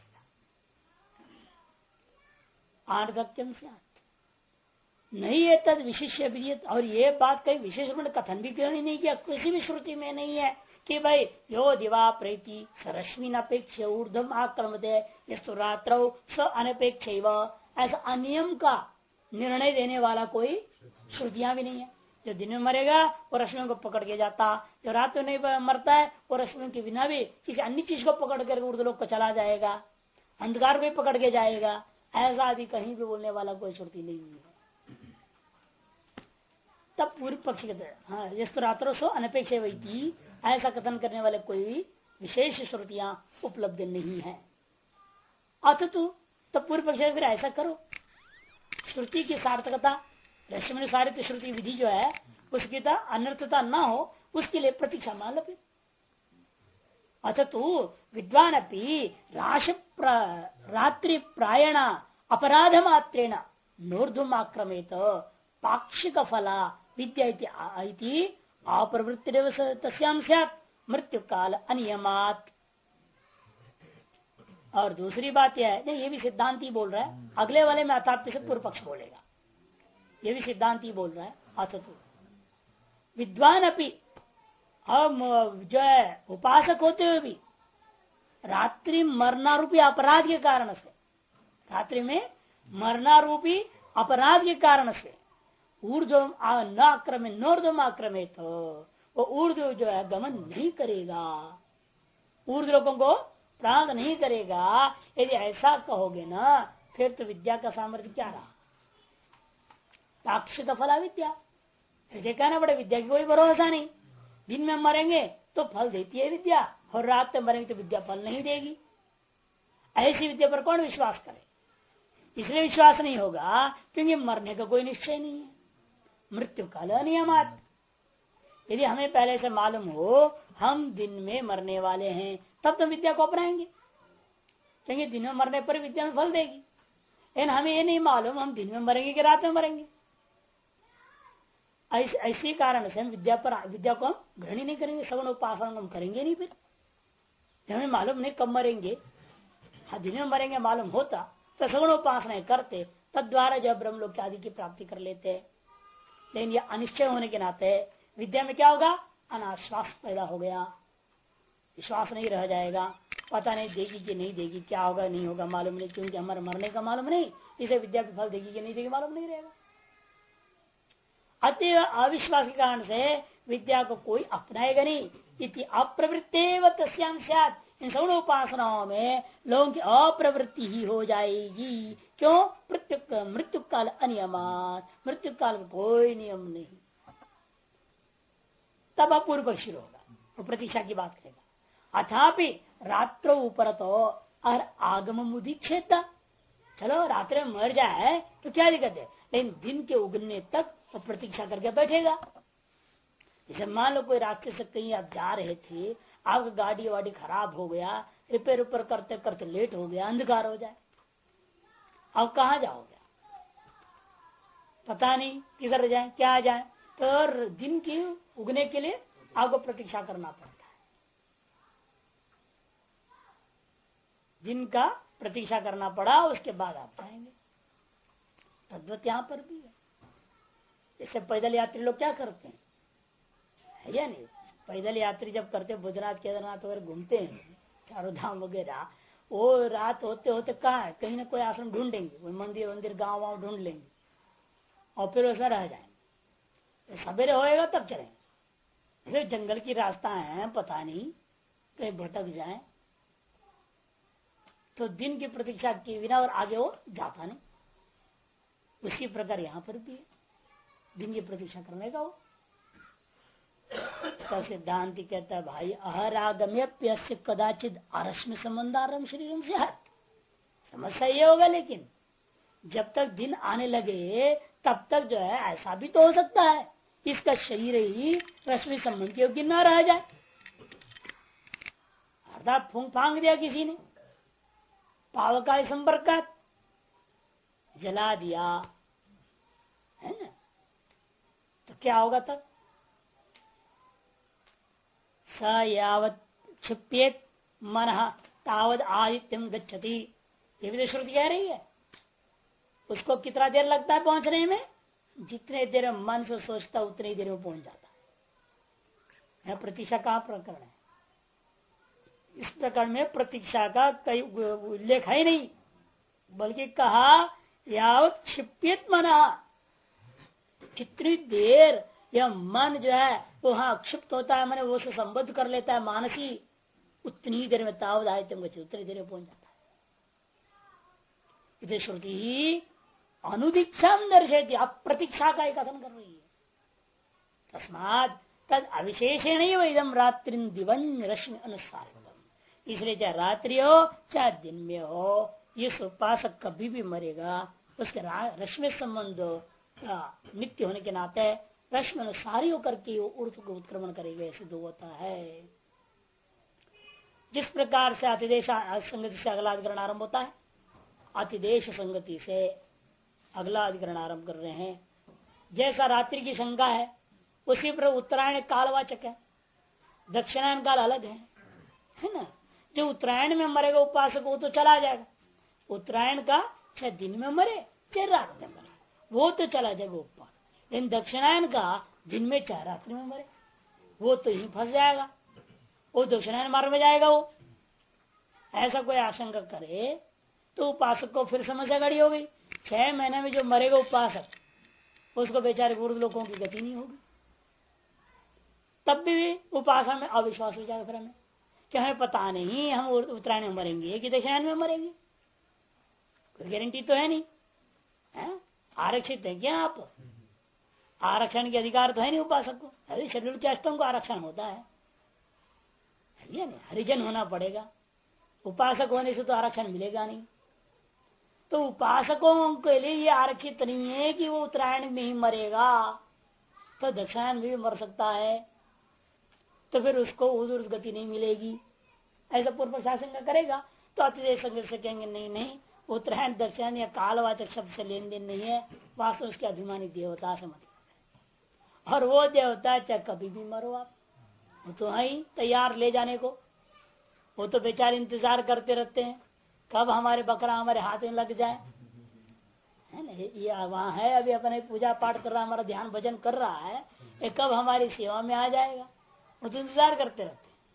आर्धक्यम से नहीं है तद विशिष्य विधि। और ये बात कहीं विशेष कथन भी क्यों नहीं किया, किसी भी श्रुति में नहीं है कि भाई यो दिवा प्रेति सरश्मिन अपेक्ष ऊर्धम आक्रमते यस्तु रात्रौ स अनपेक्ष, ऐसा अनियम का निर्णय देने वाला कोई श्रुतियां भी नहीं है। जो दिन में मरेगा वो रश्मियों को पकड़ के जाता, जो रात में नहीं मरता है वो रश्मियों के बिना भी किसी अन्य चीज को पकड़ कर ऊर्ध्वलोक को चला जाएगा, अंधकार को ही पकड़ के जाएगा, ऐसा आदि कहीं भी बोलने वाला कोई श्रुति नहीं है। तब पूर्व पक्ष कहते हैं हाँ जिस रात्रों सो अनपेक्ष वही, ऐसा कथन करने वाले कोई विशेष श्रुतियां उपलब्ध नहीं है। अथ तो पूर्व पक्ष फिर ऐसा करो, श्रुति की सार्थकता रश्मि सारित श्रुति विधि जो है उसकी अनर्थता न हो उसके लिए प्रतीक्षा मान लो। फिर अथ तो विद्वान अपनी रात्रि प्रायण अपराध मात्रेण नूर्धुम आक्रमेत पाक्षिक फला विद्या अप्रवृत्ति तस्याम स्यात् मृत्यु काल अनियमात। और दूसरी बात यह है, ये भी सिद्धांत ही बोल रहा है, अगले वाले में अथाप्य से पूर्व पक्ष बोलेगा, ये भी सिद्धांत ही बोल रहा है। अथ तो विद्वान अपनी जो है उपासक होते हुए भी रात्रि मरना रूपी अपराध के कारण से, रात्रि में मरना रूपी अपराध के कारण से ऊर्ध्व न आक्रमित नोर्ध्व आक्रमित हो, वो ऊर्ध्व जो है गमन नहीं करेगा, ऊर्ध्व लोगों को प्राप्त नहीं करेगा। यदि ऐसा कहोगे ना फिर तो विद्या का सामर्थ्य क्या रहा? पाक्षिक फला विद्या, फिर कहना पड़े विद्या की कोई भरोसा नहीं, दिन में मरेंगे तो फल देती है विद्या और रात में मरेंगे तो विद्या फल नहीं देगी। ऐसी विद्या पर कौन विश्वास करे? इसलिए विश्वास नहीं होगा क्योंकि मरने का कोई निश्चय नहीं है, मृत्यु काल अनियमात। यदि हमें पहले से मालूम हो हम दिन में मरने वाले हैं तब तो विद्या को अपनाएंगे, क्योंकि दिन में मरने पर विद्या में फल देगी। लेकिन हमें ये नहीं मालूम हम दिन में मरेंगे कि रात में मरेंगे, ऐसी कारण से हम विद्या को हम ग्रहण नहीं करेंगे, सगुण उपासना हम करेंगे नहीं। फिर हमें मालूम नहीं कब मरेंगे, दिन में मरेंगे मालूम होता तो सगुण उपासना करते, तद द्वारा जब ब्रह्म लोक आदि की प्राप्ति कर लेते। लेकिन यह अनिश्चय होने के नाते विद्या में क्या होगा? अनाश्वास पैदा हो गया, विश्वास नहीं रह जाएगा, पता नहीं देगी कि नहीं देगी, क्या होगा नहीं होगा मालूम नहीं, क्योंकि हमारे मरने का मालूम नहीं, इसे विद्या के फल देगी कि नहीं देगी मालूम नहीं रहेगा। अतः अविश्वास के कारण से विद्या को कोई अपनाएगा नहीं। इति अप्रवृत्तेव तस्याम स्यात्, इन सगुण उपासनाओं में लोगों की अप्रवृत्ति ही हो जाएगी। क्यों? मृत्यु काल अनियमात, मृत्यु काल का कोई नियम नहीं। तब अपूर्व पक्षी होगा, वो प्रतीक्षा की बात करेगा। अथापि रात्रो ऊपर तो और आगम मुदीक्षेता, चलो रात्रि में मर जाए तो क्या दिक्कत है, लेकिन दिन के उगने तक वो प्रतीक्षा करके बैठेगा। जैसे मान लो कोई रास्ते से कहीं आप जा रहे थे, आपकी गाड़ी वाड़ी खराब हो गया, रिपेयर उपर करते करते लेट हो गया, अंधकार हो जाए, अब कहाँ जाओगे? पता नहीं किधर जाए क्या जाए, तो दिन के उगने के लिए आपको प्रतीक्षा करना पड़ता है। दिन का प्रतीक्षा करना पड़ा, उसके बाद आप जाएंगे। तद्वत यहां पर भी है। इससे पैदल यात्री लोग क्या करते हैं, है या नहीं? पैदल यात्री जब करते बुधनाथ केदारनाथ वगैरह घूमते हैं चारों धाम वगैरह, वो रात होते होते कहाँ है, कहीं ना कोई आश्रम ढूंढेंगे, कोई मंदिर वंदिर गांव वाँव ढूंढ लेंगे और फिर उसमें रह जाएंगे। सवेरे होएगा तब चलेंगे। जंगल की रास्ता है, पता नहीं कहीं भटक जाए तो दिन की प्रतीक्षा किए बिना और आगे वो जाता नहीं। उसी प्रकार यहाँ पर भी है, दिन की प्रतीक्षा करने का वो सिद्धांत कहता है भाई अहरागम्य कदाचित आरश्मि संबंधारम शरीरम से हत। समस्या ये होगा, लेकिन जब तक दिन आने लगे तब तक जो है ऐसा भी तो हो सकता है इसका शरीर ही रश्मि संबंध योग्य न रह जाए, अर्थात फूंक फांग दिया किसी ने, पावकाय संपर्क जला दिया है ना, तो क्या होगा तब? स यावत क्षिप्येत मन तावद आदित्यम गच्छति, ये भी तो श्रुति कह रही है। उसको कितना देर लगता है पहुंचने में? जितने देर मन से सोचता उतनी देर में पहुंच जाता है। प्रतीक्षा का प्रकरण है। इस प्रकरण में प्रतीक्षा का कई उल्लेख है नहीं, बल्कि कहा यावत क्षिप्येत मना, जितनी देर यह मन जो है वो हाँ क्षिप्त होता है, मैंने वो से संबद्ध कर लेता है मानसी, उतनी देर में तावद आयतम उतनी देर में पहुंच जाता है। श्रुति अनुदीक्षा दर्शेती, आप प्रतीक्षा का एक कथन कर रही है। तस्मात तद अविशेषेण इदम रात्रि दिवन रश्मि अनुसार, इसलिए चाहे रात्रि हो चाहे दिन में हो, इस उपासक कभी भी मरेगा उसके रश्मि संबंध नित्य होने के नाते रश्मि अनुसारी होकर के ऊर्ध्व को उत्क्रमण करेगा, सिद्ध होता है। जिस प्रकार से अतिदेश संगति से अगला अधिकरण आरंभ होता है, अतिदेश संगति से अगला अधिकरण आरंभ कर रहे हैं। जैसा रात्रि की शंका है उसी पर उत्तरायण कालवाचक है, दक्षिणायन काल अलग है ना। जो उत्तरायण में मरेगा उपासक वो तो चला जाएगा, उत्तरायण का चाहे दिन में मरे चाहे रात में मरे वो तो चला जाएगा ऊपर, लेकिन दक्षिणायन का दिन में चाहे रात्रि में मरे वो तो ही फंस जाएगा, वो दक्षिणायन मार्ग में जाएगा। वो ऐसा कोई आशंका करे तो उपासक को फिर समस्या खड़ी हो गई। 6 महीने में जो मरेगा उपासक उसको बेचारे पूर्व लोगों की गति नहीं होगी, तब भी उपासना में अविश्वास हो जाएगा। फिर हमें क्या हमें पता नहीं हम उत्तरायण में मरेंगे कि दक्षिणायन में मरेंगे, कोई गारंटी तो है नहीं है? आरक्षित है क्या आप? आरक्षण के अधिकार तो है नहीं उपासक को। अरे शेड्यूल के अष्टम को आरक्षण होता है नहीं, हरिजन होना पड़ेगा, उपासक होने से तो आरक्षण मिलेगा नहीं। तो उपासकों के लिए ये आरक्षित नहीं है कि वो उत्तरायण में ही मरेगा, तो दक्षिणायन में भी मर सकता है, तो फिर उसको उस गति नहीं मिलेगी। ऐसा पूर्व प्रशासन का करेगा तो अतिदेश संघ से कहेंगे नहीं नहीं, उत्तरायण दक्षिणायन या कालवाचक शब्द से लेन देन नहीं है, वास्तव उसके अभिमानी देवता से मतलब, और वो देवता चाहे कभी भी मरो आप, वो तो है ही तैयार ले जाने को। वो तो बेचारे इंतजार करते रहते हैं कब हमारे बकरा हमारे हाथ में लग जाए, है ना। ये वहां है अभी अपने पूजा पाठ कर रहा, हमारा ध्यान भजन कर रहा है, ये कब हमारी सेवा में आ जाएगा, वो तो इंतजार करते रहते हैं।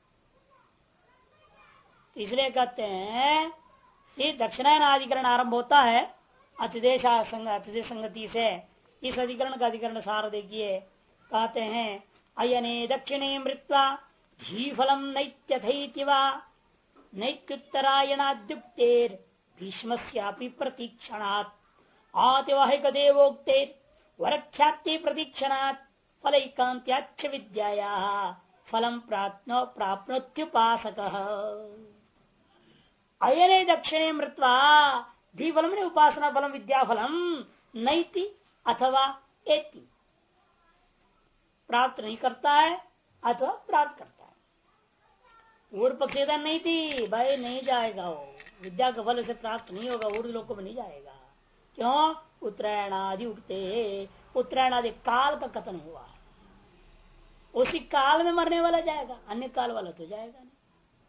इसलिए कहते हैं ये दक्षिणायन अधिकरण आरंभ होता है अतिदेश संगति से। इस अधिकरण का अधिकरण सार देखिए, कहते हैं अयने दक्षिणे मृत्वा ही फलम नैत्यथैति वा नैत्युत्तरायणाद्युक्तेर भीष्मस्यापि प्रतीक्षणात् आतिवाहिक देवोक्तेर वरख्याति प्रतीक्षणात् फलैकान्त्याच्च विद्यायाः फलम प्राप्नोत्युपासकः। अयने दक्षिणे मृत्वा धी फलम ने उपासना फलम विद्या फलम नैति अथवा एति, प्राप्त नहीं करता है अथवा प्राप्त करता है। पूर्व पक्ष नहीं थी भाई, नहीं जाएगा वो, विद्या के फल से प्राप्त नहीं होगा, ऊर्ध्व लोकों में नहीं जाएगा। क्यों? उत्तरायणादि उगते, उत्तरायणादि काल का कथन हुआ, उसी काल में मरने वाला जाएगा, अन्य काल वाला तो जाएगा नहीं।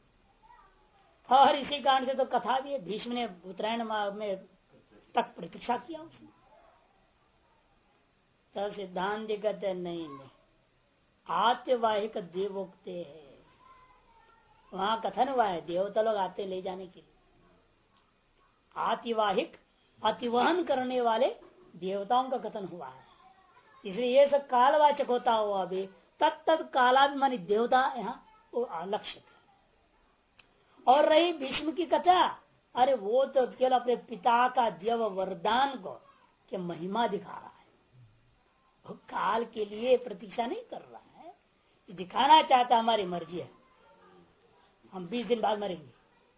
और इसी कारण से तो कथा भी है, भीष्म ने उत्तरायण में तक प्रतीक्षा किया उसने। तब सिद्धांत कहते नहीं नहीं, आत्यवाहिक देवोक्ते है, वहां कथन हुआ है देवता लोग आते ले जाने के लिए। आतिवाहिक अतिवहन करने वाले देवताओं का कथन हुआ है, इसलिए ये सब कालवाचक होता हुआ भी तत्त कालाभिमानी देवता यहाँ लक्षित है। और रही भीष्म की कथा, अरे वो तो केवल अपने पिता का देव वरदान को के महिमा दिखा रहा है, वो काल के लिए प्रतीक्षा नहीं कर रहा है, दिखाना चाहता हमारी मर्जी है, हम 20 दिन बाद मरेंगे,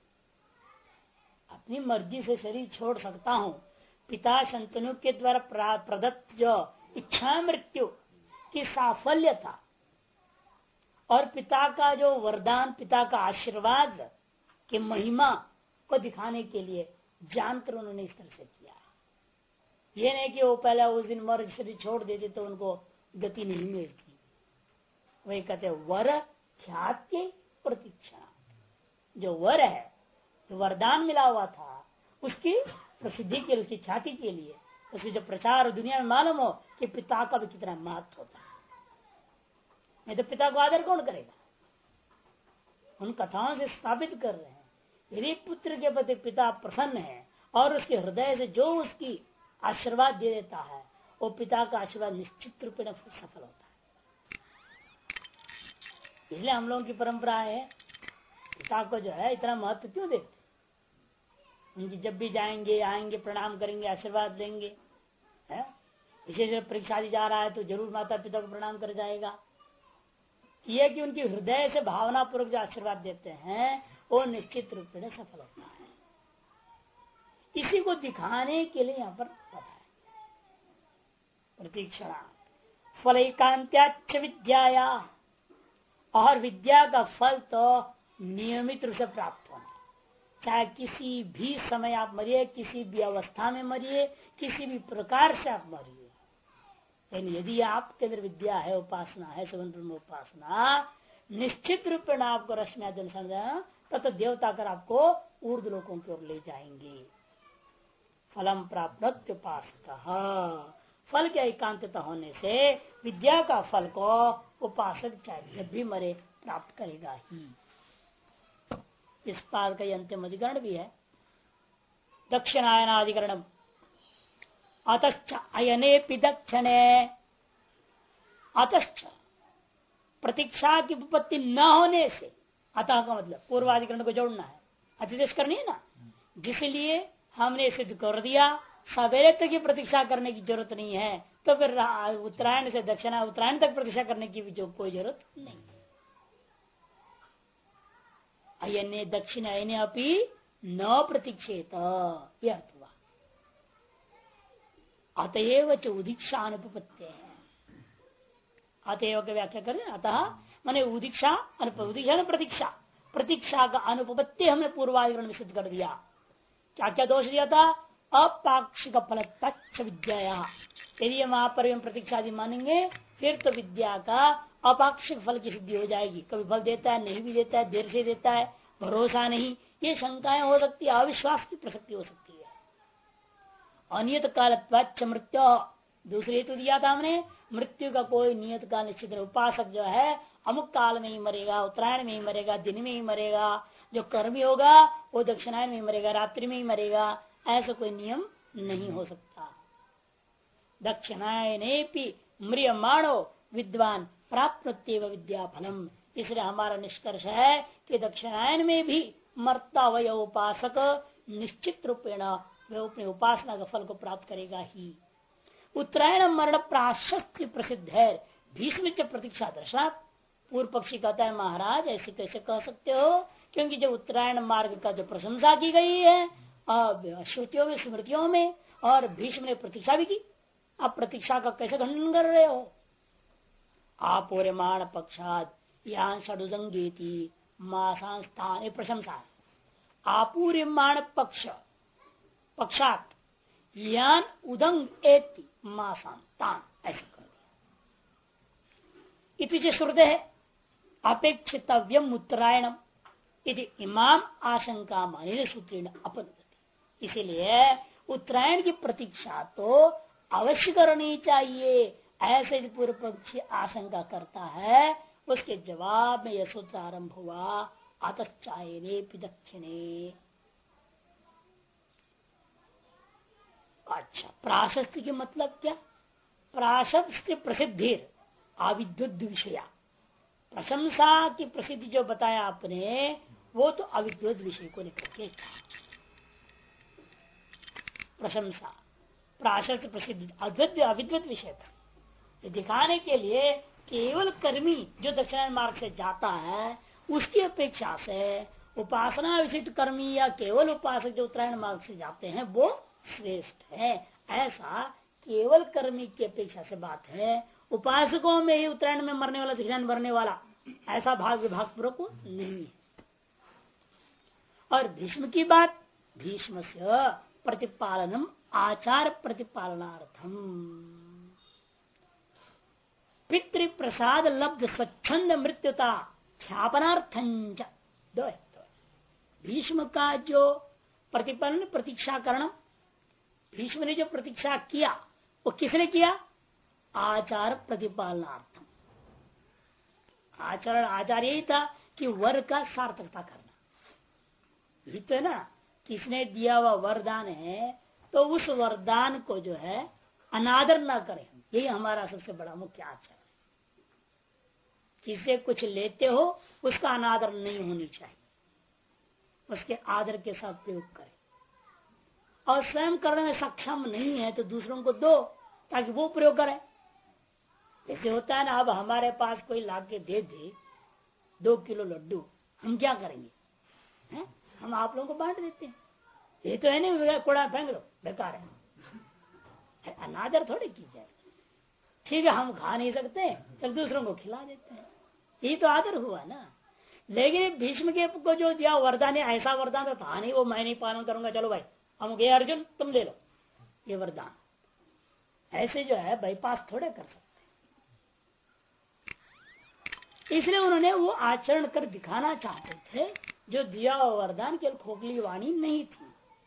अपनी मर्जी से शरीर छोड़ सकता हूं। पिता संतनु के द्वारा प्रदत्त जो इच्छा मृत्यु की साफल्य था और पिता का जो वरदान, पिता का आशीर्वाद की महिमा को दिखाने के लिए जानकर उन्होंने इस तरह से किया है। ये नहीं कि वो पहले उस दिन मर शरीर छोड़ देते तो उनको गति नहीं मिलती। वही कहते वर ख्याति प्रतीक्षा, जो वर है, जो वरदान मिला हुआ था, उसकी प्रसिद्धि के लिए, उसकी ख्याति के लिए, उसकी जो प्रचार दुनिया में मालूम हो कि पिता का भी कितना महत्व होता है। नहीं तो पिता को आदर कौन करेगा? उन कथाओं से स्थापित कर रहे हैं यदि पुत्र के प्रति पिता प्रसन्न है और उसके हृदय से जो उसकी आशीर्वाद दे देता है, वो पिता का आशीर्वाद निश्चित रूप में सफल होता है। इसलिए हम लोगों की परंपरा है पिता को जो है इतना महत्व क्यों देते, उनकी जब भी जाएंगे आएंगे प्रणाम करेंगे, आशीर्वाद देंगे। विशेष परीक्षा दी जा रहा है तो जरूर माता पिता को प्रणाम कर जाएगा। यह कि उनकी हृदय से भावना पूर्वक जो आशीर्वाद देते हैं वो निश्चित रूप से सफल होता है। इसी को दिखाने के लिए यहाँ पर बताया प्रतीक्षणा फल एकांत्याच विद्याया, और विद्या का फल तो नियमित रूप से प्राप्त होना, चाहे किसी भी समय आप मरिए, किसी भी अवस्था में मरिए, किसी भी प्रकार से आप मरिए। लेकिन यदि आपके अंदर विद्या है, उपासना है, सगुण ब्रह्म उपासना, निश्चित रूप में आपको रश्मि तथा देवता कर आपको ऊर्ध लोकों की ओर ले जाएंगे। फलम प्राप्त उपासक, फल के एकांतता होने से विद्या का फल को उपासक चाहे जब भी मरे प्राप्त करेगा ही। इस पाद का अंतिम अधिकरण भी है दक्षिणायनाधिकरणम। अतश्च अयने दक्षिणे, अतश्च प्रतीक्षा की उपपत्ति न होने से, अतः का मतलब पूर्वाधिकरण को जोड़ना है, अतिदेश करनी है ना, जिसलिए हमने सिद्ध कर दिया सवेरे तक की प्रतीक्षा करने की जरूरत नहीं है, तो फिर उत्तरायण से दक्षिणा उत्तरायण तक प्रतीक्षा करने की भी जो कोई जरूरत नहीं है। अयने दक्षिण अयने अपनी न प्रतीक्षेत, यह अर्थ हुआ। अतएव च उदीक्षा अनुपत्ति है, अतएव की व्याख्या करें, अतः माने उदीक्षा उदीक्षा प्रतीक्षा, प्रतीक्षा का अनुपत्ति हमने पूर्वाधिकरण में सिद्ध कर दिया। क्या क्या दोष दिया था? अपाक्षिक फल तच्च विद्या, यदि वहां पर हम प्रतीक्षा आदि मानेंगे फिर तो विद्या का अपाक्षिक फल की सिद्धि हो जाएगी। कभी फल देता है, नहीं भी देता है, देर से देता है, भरोसा नहीं, ये शंकाएं हो सकती है, अविश्वास की प्रसक्ति हो सकती है। अनियत काल मृत्यु, दूसरी हेतु दिया था हमने, मृत्यु का कोई नियत काल निश्चित है। उपासक जो है अमुक काल में ही मरेगा, उत्तरायण में ही मरेगा, दिन में ही मरेगा, जो कर्मी होगा वो दक्षिणायन में ही मरेगा, रात्रि में ही मरेगा, ऐसा कोई नियम नहीं हो सकता। दक्षिणायने म्रियमाणो विद्वान प्राप्नुत्येव विद्या फलम, इसलिए हमारा निष्कर्ष है कि दक्षिणायन में भी मरता हुआ उपासक निश्चित रूपेण वे अपने उपासना का फल को प्राप्त करेगा ही। उत्तरायण मरण प्राशस्त्य प्रसिद्ध है, भीष्म प्रतीक्षा दर्शनात्। पूर्व पक्षी कहता है महाराज ऐसे कैसे कह सकते हो, क्योंकि जो उत्तरायण मार्ग का जो प्रशंसा की गई है श्रुतियों में स्मृतियों में, और भीष्म ने प्रतीक्षा भी की, आप प्रतीक्षा का कैसे खंडन कर रहे हो? आपूर्यमाण पक्षाद यान षडुदंगेति मासांस्थान प्रशंसा, आपूर्यमाण पक्षात यान उदंग एति मासांतान, ऐसे कर दिया। पीछे श्रुते है अपेक्षितव्यम उत्तरायणम यदि इमाम आशंका मानिल सूत्रेण अपनति, इसीलिए उत्तरायण की प्रतीक्षा तो अवश्य करनी चाहिए, ऐसे पूर्व पक्षी आशंका करता है, उसके जवाब में यह सूत्र आरंभ हुआ, अतश्चायने दक्षिणे। अच्छा, प्राशस्त्य के मतलब क्या? प्राशस्त्य प्रसिद्धि अविद्युत विषया, प्रशंसा की प्रसिद्धि जो बताया आपने वो तो अविद्युत विषय को लेकर के। प्रशंसा प्राशस्त्य प्रसिद्धि अविद्युत विषय था, ये दिखाने के लिए केवल कर्मी जो दक्षिणायन मार्ग से जाता है उसकी अपेक्षा से उपासना विशिष्ट कर्मी या केवल उपासक जो उत्तरायण मार्ग से जाते हैं वो श्रेष्ठ है। ऐसा केवल कर्मी की अपेक्षा से बात है। उपासकों में ही उत्तरायण में मरने वाला दक्षिणायन मरने वाला ऐसा भाग विभाग पूर्वक नहीं है। और भीष्म की बात, भीष्म से प्रतिपालनम आचार प्रतिपालनार्थम पितृ प्रसाद लब्ध स्वच्छंद मृत्युता ख्यापनार्थंच। भीष्म का जो प्रतिपालन प्रतीक्षा करण, भीष्म ने जो प्रतीक्षा किया वो किसने किया? आचार प्रतिपालनार्थम। आचरण आचार यही था कि वर का सार्थकता करना। यही तो है ना, किसने दिया हुआ वरदान है तो उस वरदान को जो है अनादर ना करें, यही हमारा सबसे बड़ा मुख्य आचरण है। किसे कुछ लेते हो उसका अनादर नहीं होनी चाहिए, उसके आदर के साथ प्रयोग करें। और स्वयं करने में सक्षम नहीं है तो दूसरों को दो ताकि वो प्रयोग करे। जैसे होता है ना, अब हमारे पास कोई लाके दे दे 2 किलो लड्डू, हम क्या करेंगे? हैं? हम आप लोगों को बांट देते हैं। ये तो है नहीं कूड़ा फेंक लो, बेकार है। अनादर थोड़ी की जाए। ठीक है, हम खा नहीं सकते, चल दूसरों को खिला देते हैं, यही तो आदर हुआ ना। लेकिन भीष्म के को जो दिया वरदान है, ऐसा वरदान तो था नहीं वो मैं नहीं पालन करूंगा, चलो भाई हम गए अर्जुन तुम ले लो ये वरदान। ऐसे जो है बाईपास थोड़े कर सकते। इसलिए उन्होंने वो आचरण कर दिखाना चाहते थे, जो दिया वरदान केवल खोखली वाणी नहीं थी।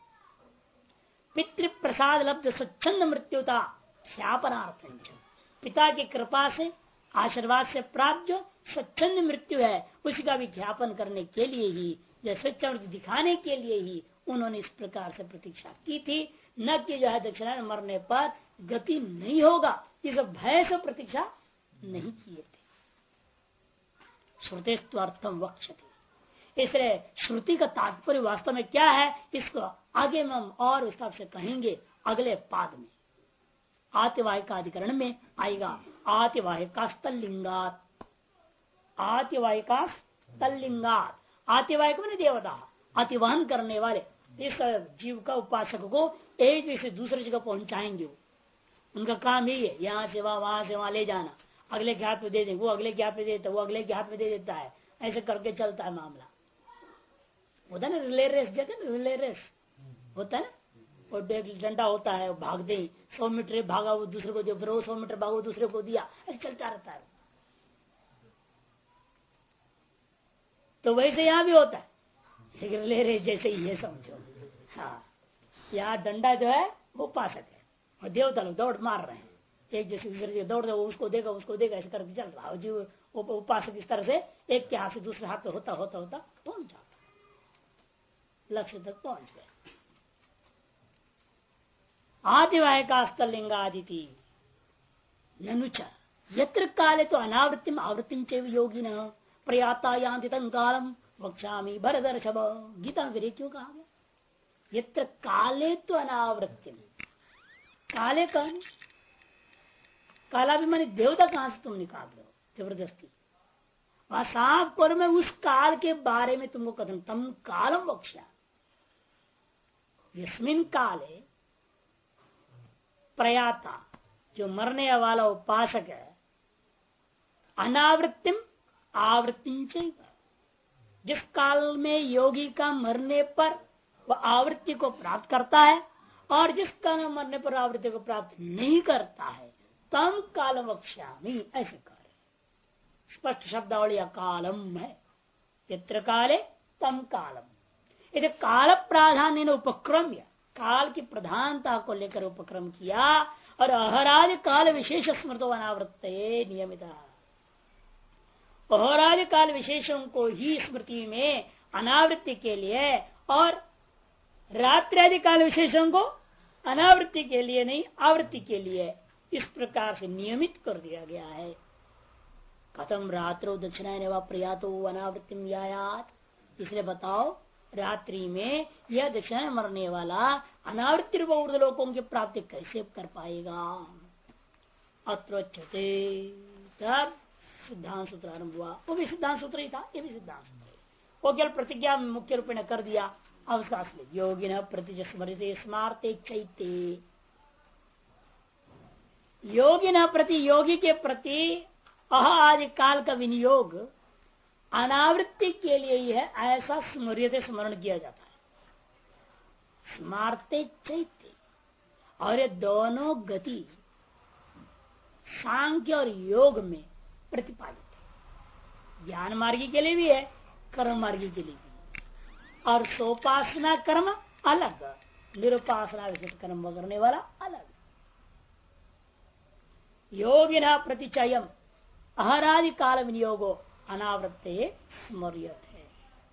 पितृ प्रसाद लब्ध स्वच्छंद मृत्युता ख्यापनार्थ, पिता की कृपा से आशीर्वाद से प्राप्त जो स्वच्छंद मृत्यु है उसी का विज्ञापन करने के लिए ही, या स्वच्छ दिखाने के लिए ही उन्होंने इस प्रकार से प्रतीक्षा की थी। न कि जो है दक्षिणायन मरने पर गति नहीं होगा इस भय से प्रतीक्षा नहीं किए थे। श्रुतेस्त्वर्थम वक्ष्यते, इसलिए श्रुति का तात्पर्य वास्तव में क्या है इसको आगे हम और विस्तार से कहेंगे अगले पाद में। आतिवाहिका अधिकरण में आएगा आतिवाहिका तल्लिंगात। आतिवाहिका तल्लिंगात, आतिवाहिक में देवता अतिवहन करने वाले इस जीव का उपासक को एक जगह से दूसरी जगह पहुंचाएंगे। उनका काम यही है, यहाँ से वहां से वहां ले जाना, अगले के हाथ में दे देंगे, वो अगले के हाथ में देता है, वो अगले के हाथ में दे देता है, ऐसे करके चलता है मामला। होता है ना रिले रेस, जगह ना रिले रेस होता है ना, और एक डंडा होता है, भागते ही 100 मीटर भागा वो दूसरे को दिया, फिर वो 100 मीटर भागा वो दूसरे को दिया, ऐसे चलता रहता है। तो वैसे यहाँ भी होता है, लेकिन रिले रेस जैसे ही है समझो। हाँ, यहाँ डंडा जो है वो उपासक है और देवता लोग दौड़ मार रहे हैं, एक जैसे दौड़ दो, उसको देगा ऐसे करके चल रहा है। जीव उपासक इस तरह से एक के हाथ से दूसरे हाथ पे होता होता होता पहुंच जाता, लक्ष्य तक पहुंच गए। आदिवाहिका स्थलिंगादिति ननुच यत्र काले तो अनावृत्तिम आवृत्तिम चैव योगिन प्रयाता यान्ति तं कालम वक्ष्यामि भरतर्षभ। गीता में क्यों कहा गया यत्र काले तो अनावृत्तिम? काले कहने कालाभिमानी देवता कहां से तुम निकाल रहे हो जबरदस्ती? वहां साफ पर मैं उस काल के बारे में तुमको कथन तम कालम वक्ष्या, जिसमिन काले प्रयाता जो मरने वाला उपासक है, अनावृत्तिम आवृत्तिम चैव, जिस काल में योगी का मरने पर वह आवृत्ति को प्राप्त करता है और जिस काल में मरने पर आवृत्ति को प्राप्त नहीं करता है, तम कालम वक्ष्यामि ऐसे कार्य। स्पष्ट शब्दावली कालम है, यत्र काले तम कालम। यदि काल प्राधान्य उपक्रम, काल की प्रधानता को लेकर उपक्रम किया और अहराज काल विशेष स्मृतो अनावृत्त नियमित, अहराज काल विशेषों को ही स्मृति में अनावृत्ति के लिए और रात्रि आदि काल विशेषों को अनावृत्ति के लिए नहीं, आवृत्ति के लिए इस प्रकार से नियमित कर दिया गया है। कथम रात्रो दक्षिणायन व प्रयातो अनावृत्तिम यायात, इसलिए बताओ रात्रि में यह दक्षिणायन मरने वाला अनावृत्ति रूप ऊर्ध्वलोकों की प्राप्ति कैसे कर पाएगा। अत्रोच्यते, तब सिद्धांत सूत्र आरंभ हुआ। वो भी सिद्धांत सूत्र ही था, ये भी सिद्धांत सूत्र है। वो केवल प्रतिज्ञा मुख्य रूप में कर दिया। अब उसका असली योगिन प्रति स्मृति स्मार्ते चैते, योगिन प्रति योगी के प्रति अह आदि काल का विनियोग अनावृत्ति के लिए ही है, ऐसा स्मृति स्मरण किया जाता है। स्मार्ते चैत्य, और ये दोनों गति सांख्य और योग में प्रतिपादित है। ज्ञान मार्गी के लिए भी है, कर्म मार्गी के लिए भी। और सोपासना कर्म अलग, निरुपासना विशिष्ट कर्म करने वाला अलग। योगिना प्रतिचयम अहरादि काल विनियोगो अनावृत्ते स्मर्यते,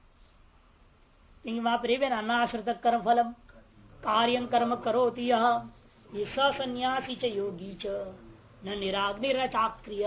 वहां पर अनाश्रित कर्म फलम कार्य कर्म करोति यह सन्यासी च योगी च न निराग्नि चाक्रिय,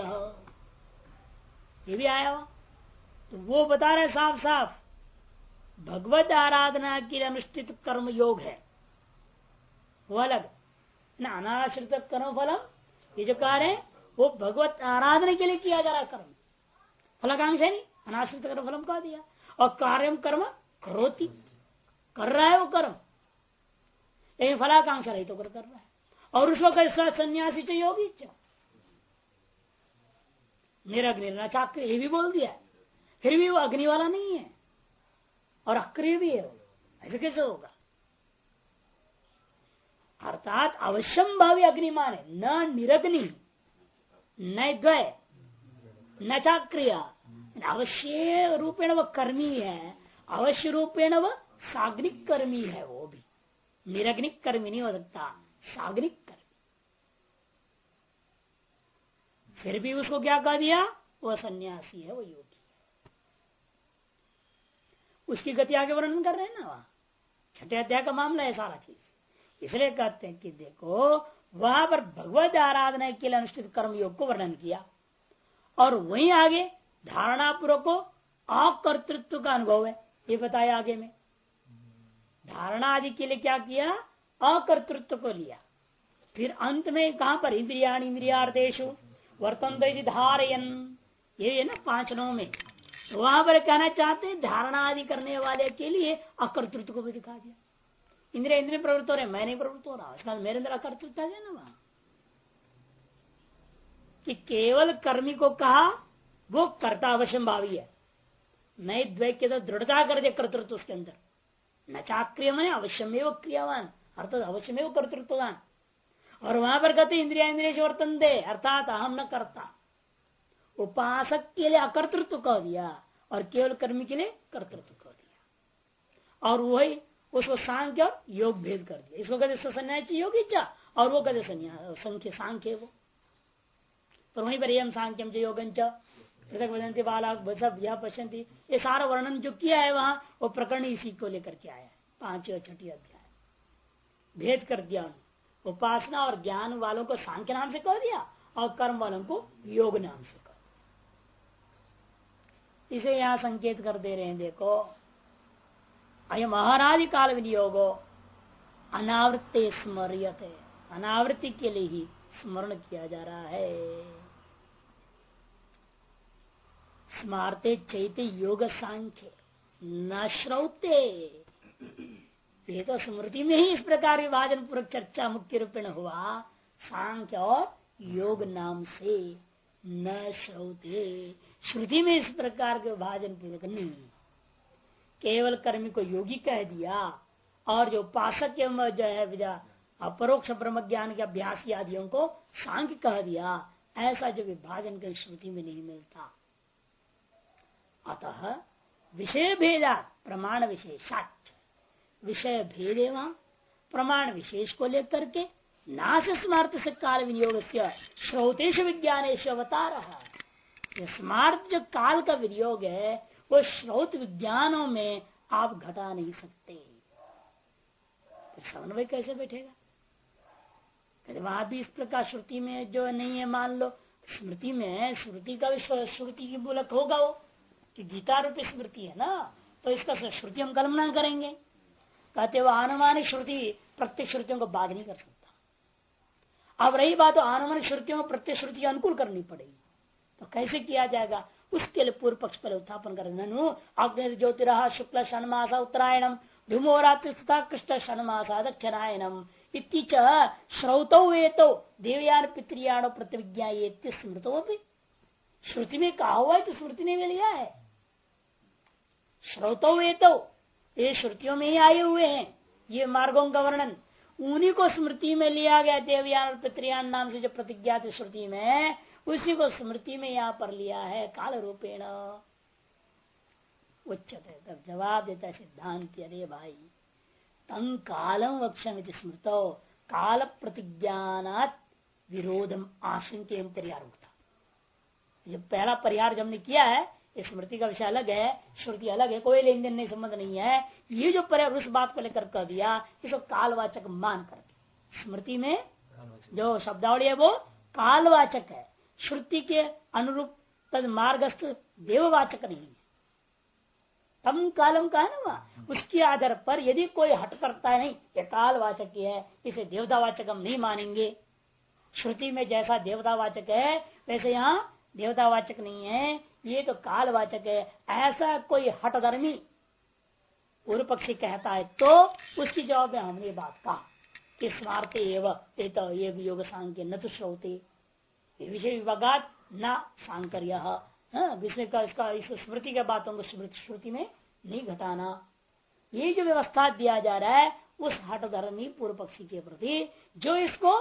ये भी आया। तो वो बता रहे साफ साफ भगवत आराधना के लिए अनुष्ठित कर्म योग है, वो अलग न। अनाश्रित कर्म फलम, ये जो कार्य है वो भगवत आराधना के लिए किया जा रहा कर्म, फलाकांक्षा नहीं, अनाश्रित कर्म फलम कह दिया। और कार्य कर्म करोति, कर रहा है वो कर्म, लेकिन फलाकांक्षा रही तो कर रहा है। और उसको कैसा सन्यासी च योगी च निरग्नि चाक्रिय, ये भी बोल दिया, फिर भी वो अग्नि वाला नहीं है और अक्रिय भी है, ऐसे कैसे होगा। अर्थात अवश्यम भावी अग्निमान है, न निरग्नि न द्वय न चाक्रिया, अवश्य रूपेण वह कर्मी है, अवश्य रूपेण वह साग्निक कर्मी है। वो भी निरग्निक कर्मी नहीं हो सकता, साग्निक कर्मी। फिर भी उसको क्या कह दिया, वह सन्यासी है, वो योगी है। उसकी गति आगे वर्णन कर रहे हैं ना, वहां छठे अध्याय का मामला है सारा चीज। इसलिए कहते हैं कि देखो वहां पर भगवत आराधना के लिए अनुष्ठित कर्म योग को वर्णन किया, और वहीं आगे धारणा पूर्वक को अकर्तृत्व का अनुभव है, ये बताया आगे में। धारणा आदि के लिए क्या किया, अकर्तृत्व को लिया। फिर अंत में कहां पर इंद्रियाणि इंद्रियार्थेषु वर्तन्ते धारयन, ये है ना 5 में। तो वहां पर कहना चाहते हैं धारणा आदि करने वाले के लिए अकर्तृत्व को भी दिखा दिया। इंद्रिय इंद्रिय प्रवृत्त हो रहे, मैं नहीं प्रवृत्त हो रहा, उसका मेरे अंदर अकर्तृत्व है ना वहां। कि केवल कर्मी को कहा वो कर्ता अवश्यम भावी है, नए द्वैत के तो दृढ़ता कर दे कर्तृत्व उसके अंदर। न चाक्रिय मैंने अवश्यमेव क्रियावान, अर्थात अवश्यमेव कर्तृत्ववान। और वहां पर कहते इंद्रिया इंद्रिय वर्तन दे, अर्थात अहम न करता। उपासक के लिए अकर्तृत्व कह दिया और केवल कर्मी के लिए कर्तृत्व कह दिया। और वही उसको सांख्य और योग भेद कर दिया। इसको कहते सन्यास योगी चा, और वो कहते संन्यास संख्य सांख्य वो। तो वहीं पर एम सांख्यम च योगं च पृथक वदंती बाला सब यह पश्यंती, ये सारा वर्णन जो किया है वहां, वो प्रकरण इसी को लेकर के आया है। 5 और 6 अध्याय भेद कर दिया। उपासना और ज्ञान वालों को सांख्य नाम से कह दिया और कर्म वालों को योग नाम से कह दिया। इसे यहां संकेत कर दे रहे हैं, देखो अयम अहरादि काल विनियोगो अनावृत्ते स्मर्यते, अनावृत्ति के लिए ही स्मरण किया जा रहा है। स्मारते चैते योग सांख्य न श्रौते, ये तो स्मृति में ही इस प्रकार विभाजन पूर्वक चर्चा मुख्य रूप में हुआ, सांख्य और योग नाम से। न श्रौते, श्रुति में इस प्रकार के विभाजन पूर्वक नहीं, केवल कर्मी को योगी कह दिया और जो उपासक जो है अपरोक्ष ब्रह्म ज्ञान के अभ्यासी आदियों को सांख्य कह दिया। ऐसा जो विभाजन कहीं श्रुति में नहीं मिलता। अतः विषय भेदा प्रमाण विशेषाच, विषय भेद एवं प्रमाण विशेष को लेकर के नाश स्मार्थ से काल विनियोग से श्रौतेश विज्ञानेश अवतार। स्मार्थ जो काल का विनियोग है वो श्रौत विज्ञानों में आप घटा नहीं सकते। समन्वय कैसे बैठेगा? कहते वहां भी इस प्रकार श्रुति में जो नहीं है, मान लो स्मृति में, स्मृति का भी श्रुति की मूलक होगा वो कि गीता रूपी स्मृति है ना, तो इसका श्रुति हम कल्पना करेंगे। कहते वो आनुमानिक श्रुति प्रत्येक श्रुतियों को बाध नहीं कर सकता। अब रही बात तो आनुमानिक श्रुतियों को प्रत्येक श्रुति के अनुकूल करनी पड़ेगी, तो कैसे किया जाएगा? उसके लिए पूर्व पक्ष पहले उत्थापन कर ननु अग्नि ज्योतिरा शुक्ल षण्मासा उत्तरायणम धूमो रात्रि तथा कृष्ण षण्मासा दक्षिणायनम इति श्रौतौ वेतो देवयान पितृयाणो प्रतिविज्ञा स्मृतो भी श्रुति में कहा हुआ है तो स्मृति ने भी लिया है। श्रौतौ वेतो ये श्रुतियों में ही आए हुए हैं, ये मार्गों का वर्णन उन्हीं को स्मृति में लिया गया। देवयान और पितृयान नाम से जो प्रतिज्ञा थी श्रुति में, उसी को स्मृति में यहाँ पर लिया है काल रूपेण उच्चते। तब जवाब देता है सिद्धांत, अरे भाई तंग कालम वक्षम स्मृतो काल प्रतिज्ञानात विरोधम आशंक्य परिहार होता। जो पहला परिहार जो हमने किया है, स्मृति का विषय अलग है, श्रुति अलग है, कोई लेन देन नहीं, संबंध नहीं है। ये जो परिहार उस बात को लेकर कर दिया, इसको कालवाचक मान कर दिया। स्मृति में जो शब्दावली है वो कालवाचक है, श्रुति के अनुरूप तद मार्गस्थ देववाचक नहीं है। तम कालम का है ना वहाँ, उसके आधार पर यदि कोई हट करता है, नहीं ये कालवाचक ही है, इसे देवतावाचक हम नहीं मानेंगे। श्रुति में जैसा देवतावाचक है वैसे यहाँ देवतावाचक नहीं है, ये तो कालवाचक है। ऐसा कोई हठधर्मी पूर्व पक्षी कहता है तो उसकी जवाब में हमने बात कहा कि स्मार्थे एवं ये योग सांख्य न तो श्रौते विषय विभागात न सांकर्य। इसका इस स्मृति के बातों को श्रुति में नहीं घटाना। ये जो व्यवस्था दिया जा रहा है उस हठधर्मी पूर्व पक्षी के प्रति जो इसको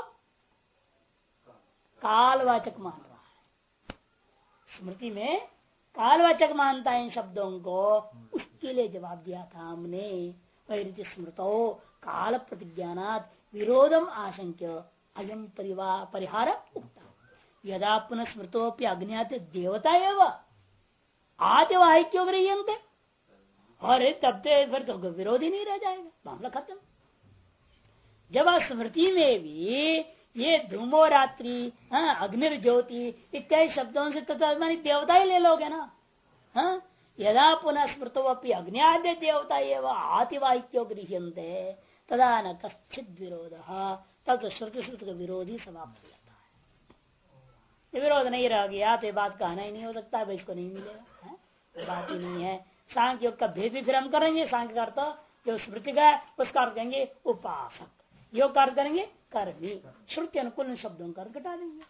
कालवाचक मान रहा है, स्मृति में कालवाचक मानता है इन शब्दों को, उसके लिए जवाब दिया था हमने। वही स्मृतो काल प्रतिज्ञानात विरोधम आशंक्य अयम परिहार उक्ता। यदा पुनः स्मृतोपि अज्ञात देवता एवं आदिवाहिक्यो गृह्यन्ते, और तब फिर तो विरोधी नहीं रह जाएगा, मामला खत्म। जब स्मृति में भी ये धूमो रात्रि अग्निर ज्योति इत्यादि शब्दों से तथा देवता ही ले लोगे ना। यदा पुनः स्मृतो अपनी अग्नियाद्य देवता एवं आतिवाहिक्यो गृह्यन्ते तदा न कश्चित विरोध, तब तो श्रुति श्रुति का विरोधी समाप्त हो जाता है। विरोध नहीं रह गया तो ये बात कहना ही नहीं हो सकता है, इसको नहीं मिलेगा, बात ही नहीं है। सांख्य योग का भेद भी फिर हम करेंगे। सांख्य का अर्थ जो स्मृति का है उसका अर्थ करेंगे उपासक, योग का अर्थ करेंगे कर्मी, श्रुति अनुकूल शब्दों का अर्थ घटा देंगे।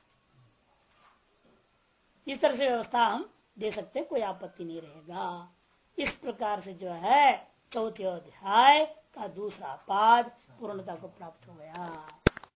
इस तरह से व्यवस्था हम दे सकते, कोई आपत्ति नहीं रहेगा। इस प्रकार से जो है चौथे अध्याय का दूसरा पाद पूर्णता को प्राप्त हो गया।